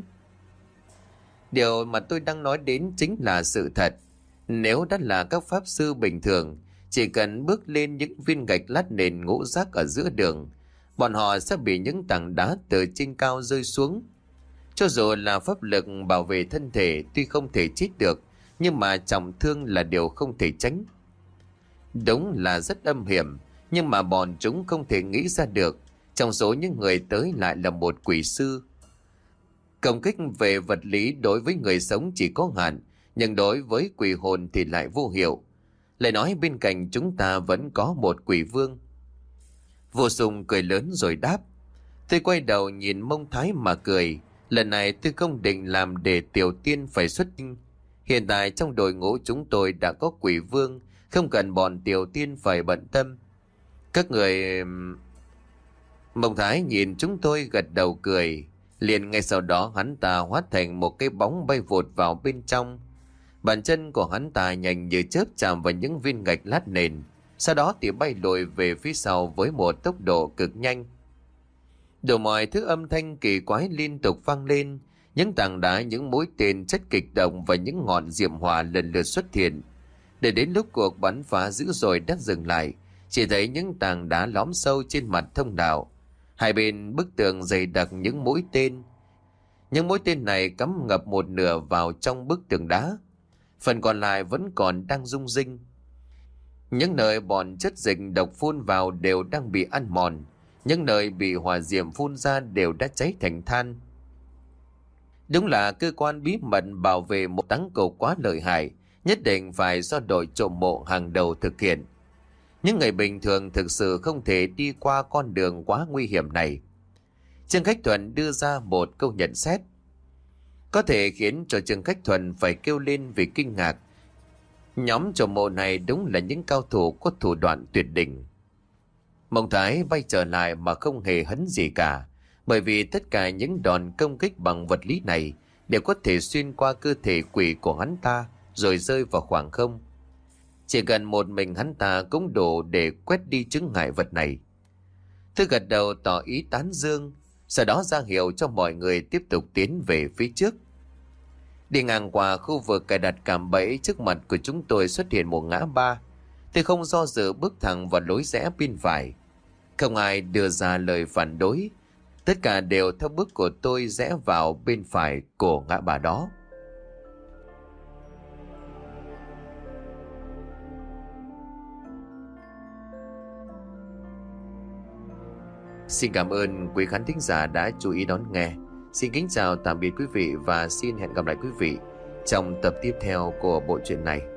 Điều mà tôi đang nói đến chính là sự thật. Nếu đã là các pháp sư bình thường, chỉ cần bước lên những viên gạch lát nền ngũ giác ở giữa đường, bọn họ sẽ bị những tảng đá từ trên cao rơi xuống. Cho dù là pháp lực bảo vệ thân thể tuy không thể chết được, nhưng mà trọng thương là điều không thể tránh. Đúng là rất âm hiểm, nhưng mà bọn chúng không thể nghĩ ra được trong số những người tới lại là một quỷ sư. Công kích về vật lý đối với người sống chỉ có hạn, nhưng đối với quỷ hồn thì lại vô hiệu. lại nói bên cạnh chúng ta vẫn có một quỷ vương. Vô Sùng cười lớn rồi đáp. Tôi quay đầu nhìn Mông Thái mà cười. Lần này tôi không định làm để Tiểu Tiên phải xuất tinh. Hiện tại trong đội ngũ chúng tôi đã có quỷ vương, không cần bọn Tiểu Tiên phải bận tâm. Các người... Mông Thái nhìn chúng tôi gật đầu cười. Liền ngay sau đó hắn ta hóa thành một cái bóng bay vụt vào bên trong. Bàn chân của hắn ta nhanh như chớp chạm vào những viên gạch lát nền. Sau đó thì bay lùi về phía sau với một tốc độ cực nhanh. Đủ mọi thứ âm thanh kỳ quái liên tục vang lên. Những tảng đá, những mũi tên chất kịch động và những ngọn diệm hỏa lần lượt xuất hiện. Để đến lúc cuộc bắn phá dữ dội đã dừng lại, chỉ thấy những tảng đá lõm sâu trên mặt thông đạo. Hai bên bức tường dày đặc những mũi tên. Những mũi tên này cắm ngập một nửa vào trong bức tường đá. Phần còn lại vẫn còn đang rung rinh. Những nơi bọn chất dịch độc phun vào đều đang bị ăn mòn. Những nơi bị hỏa diệm phun ra đều đã cháy thành than. Đúng là cơ quan bí mật bảo vệ một táng cầu quá lợi hại, nhất định phải do đội trộm mộ hàng đầu thực hiện. Những người bình thường thực sự không thể đi qua con đường quá nguy hiểm này. Trương Khách Thuần đưa ra một câu nhận xét có thể khiến cho Trương Khách Thuần phải kêu lên vì kinh ngạc. Nhóm trộm mộ này đúng là những cao thủ có thủ đoạn tuyệt đỉnh. Mông Thái bay trở lại mà không hề hấn gì cả, bởi vì tất cả những đòn công kích bằng vật lý này đều có thể xuyên qua cơ thể quỷ của hắn ta rồi rơi vào khoảng không. Chỉ cần một mình hắn ta cũng đủ để quét đi chướng ngại vật này. Thư gật đầu tỏ ý tán dương, sau đó ra hiệu cho mọi người tiếp tục tiến về phía trước. Đi ngang qua khu vực cài đặt cạm bẫy, trước mặt của chúng tôi xuất hiện một ngã ba. Tôi không do dự bước thẳng vào lối rẽ bên phải. Không ai đưa ra lời phản đối. Tất cả đều theo bước của tôi rẽ vào bên phải của ngã ba đó. Xin cảm ơn quý khán thính giả đã chú ý đón nghe. Xin kính chào tạm biệt quý vị và xin hẹn gặp lại quý vị trong tập tiếp theo của bộ truyện này.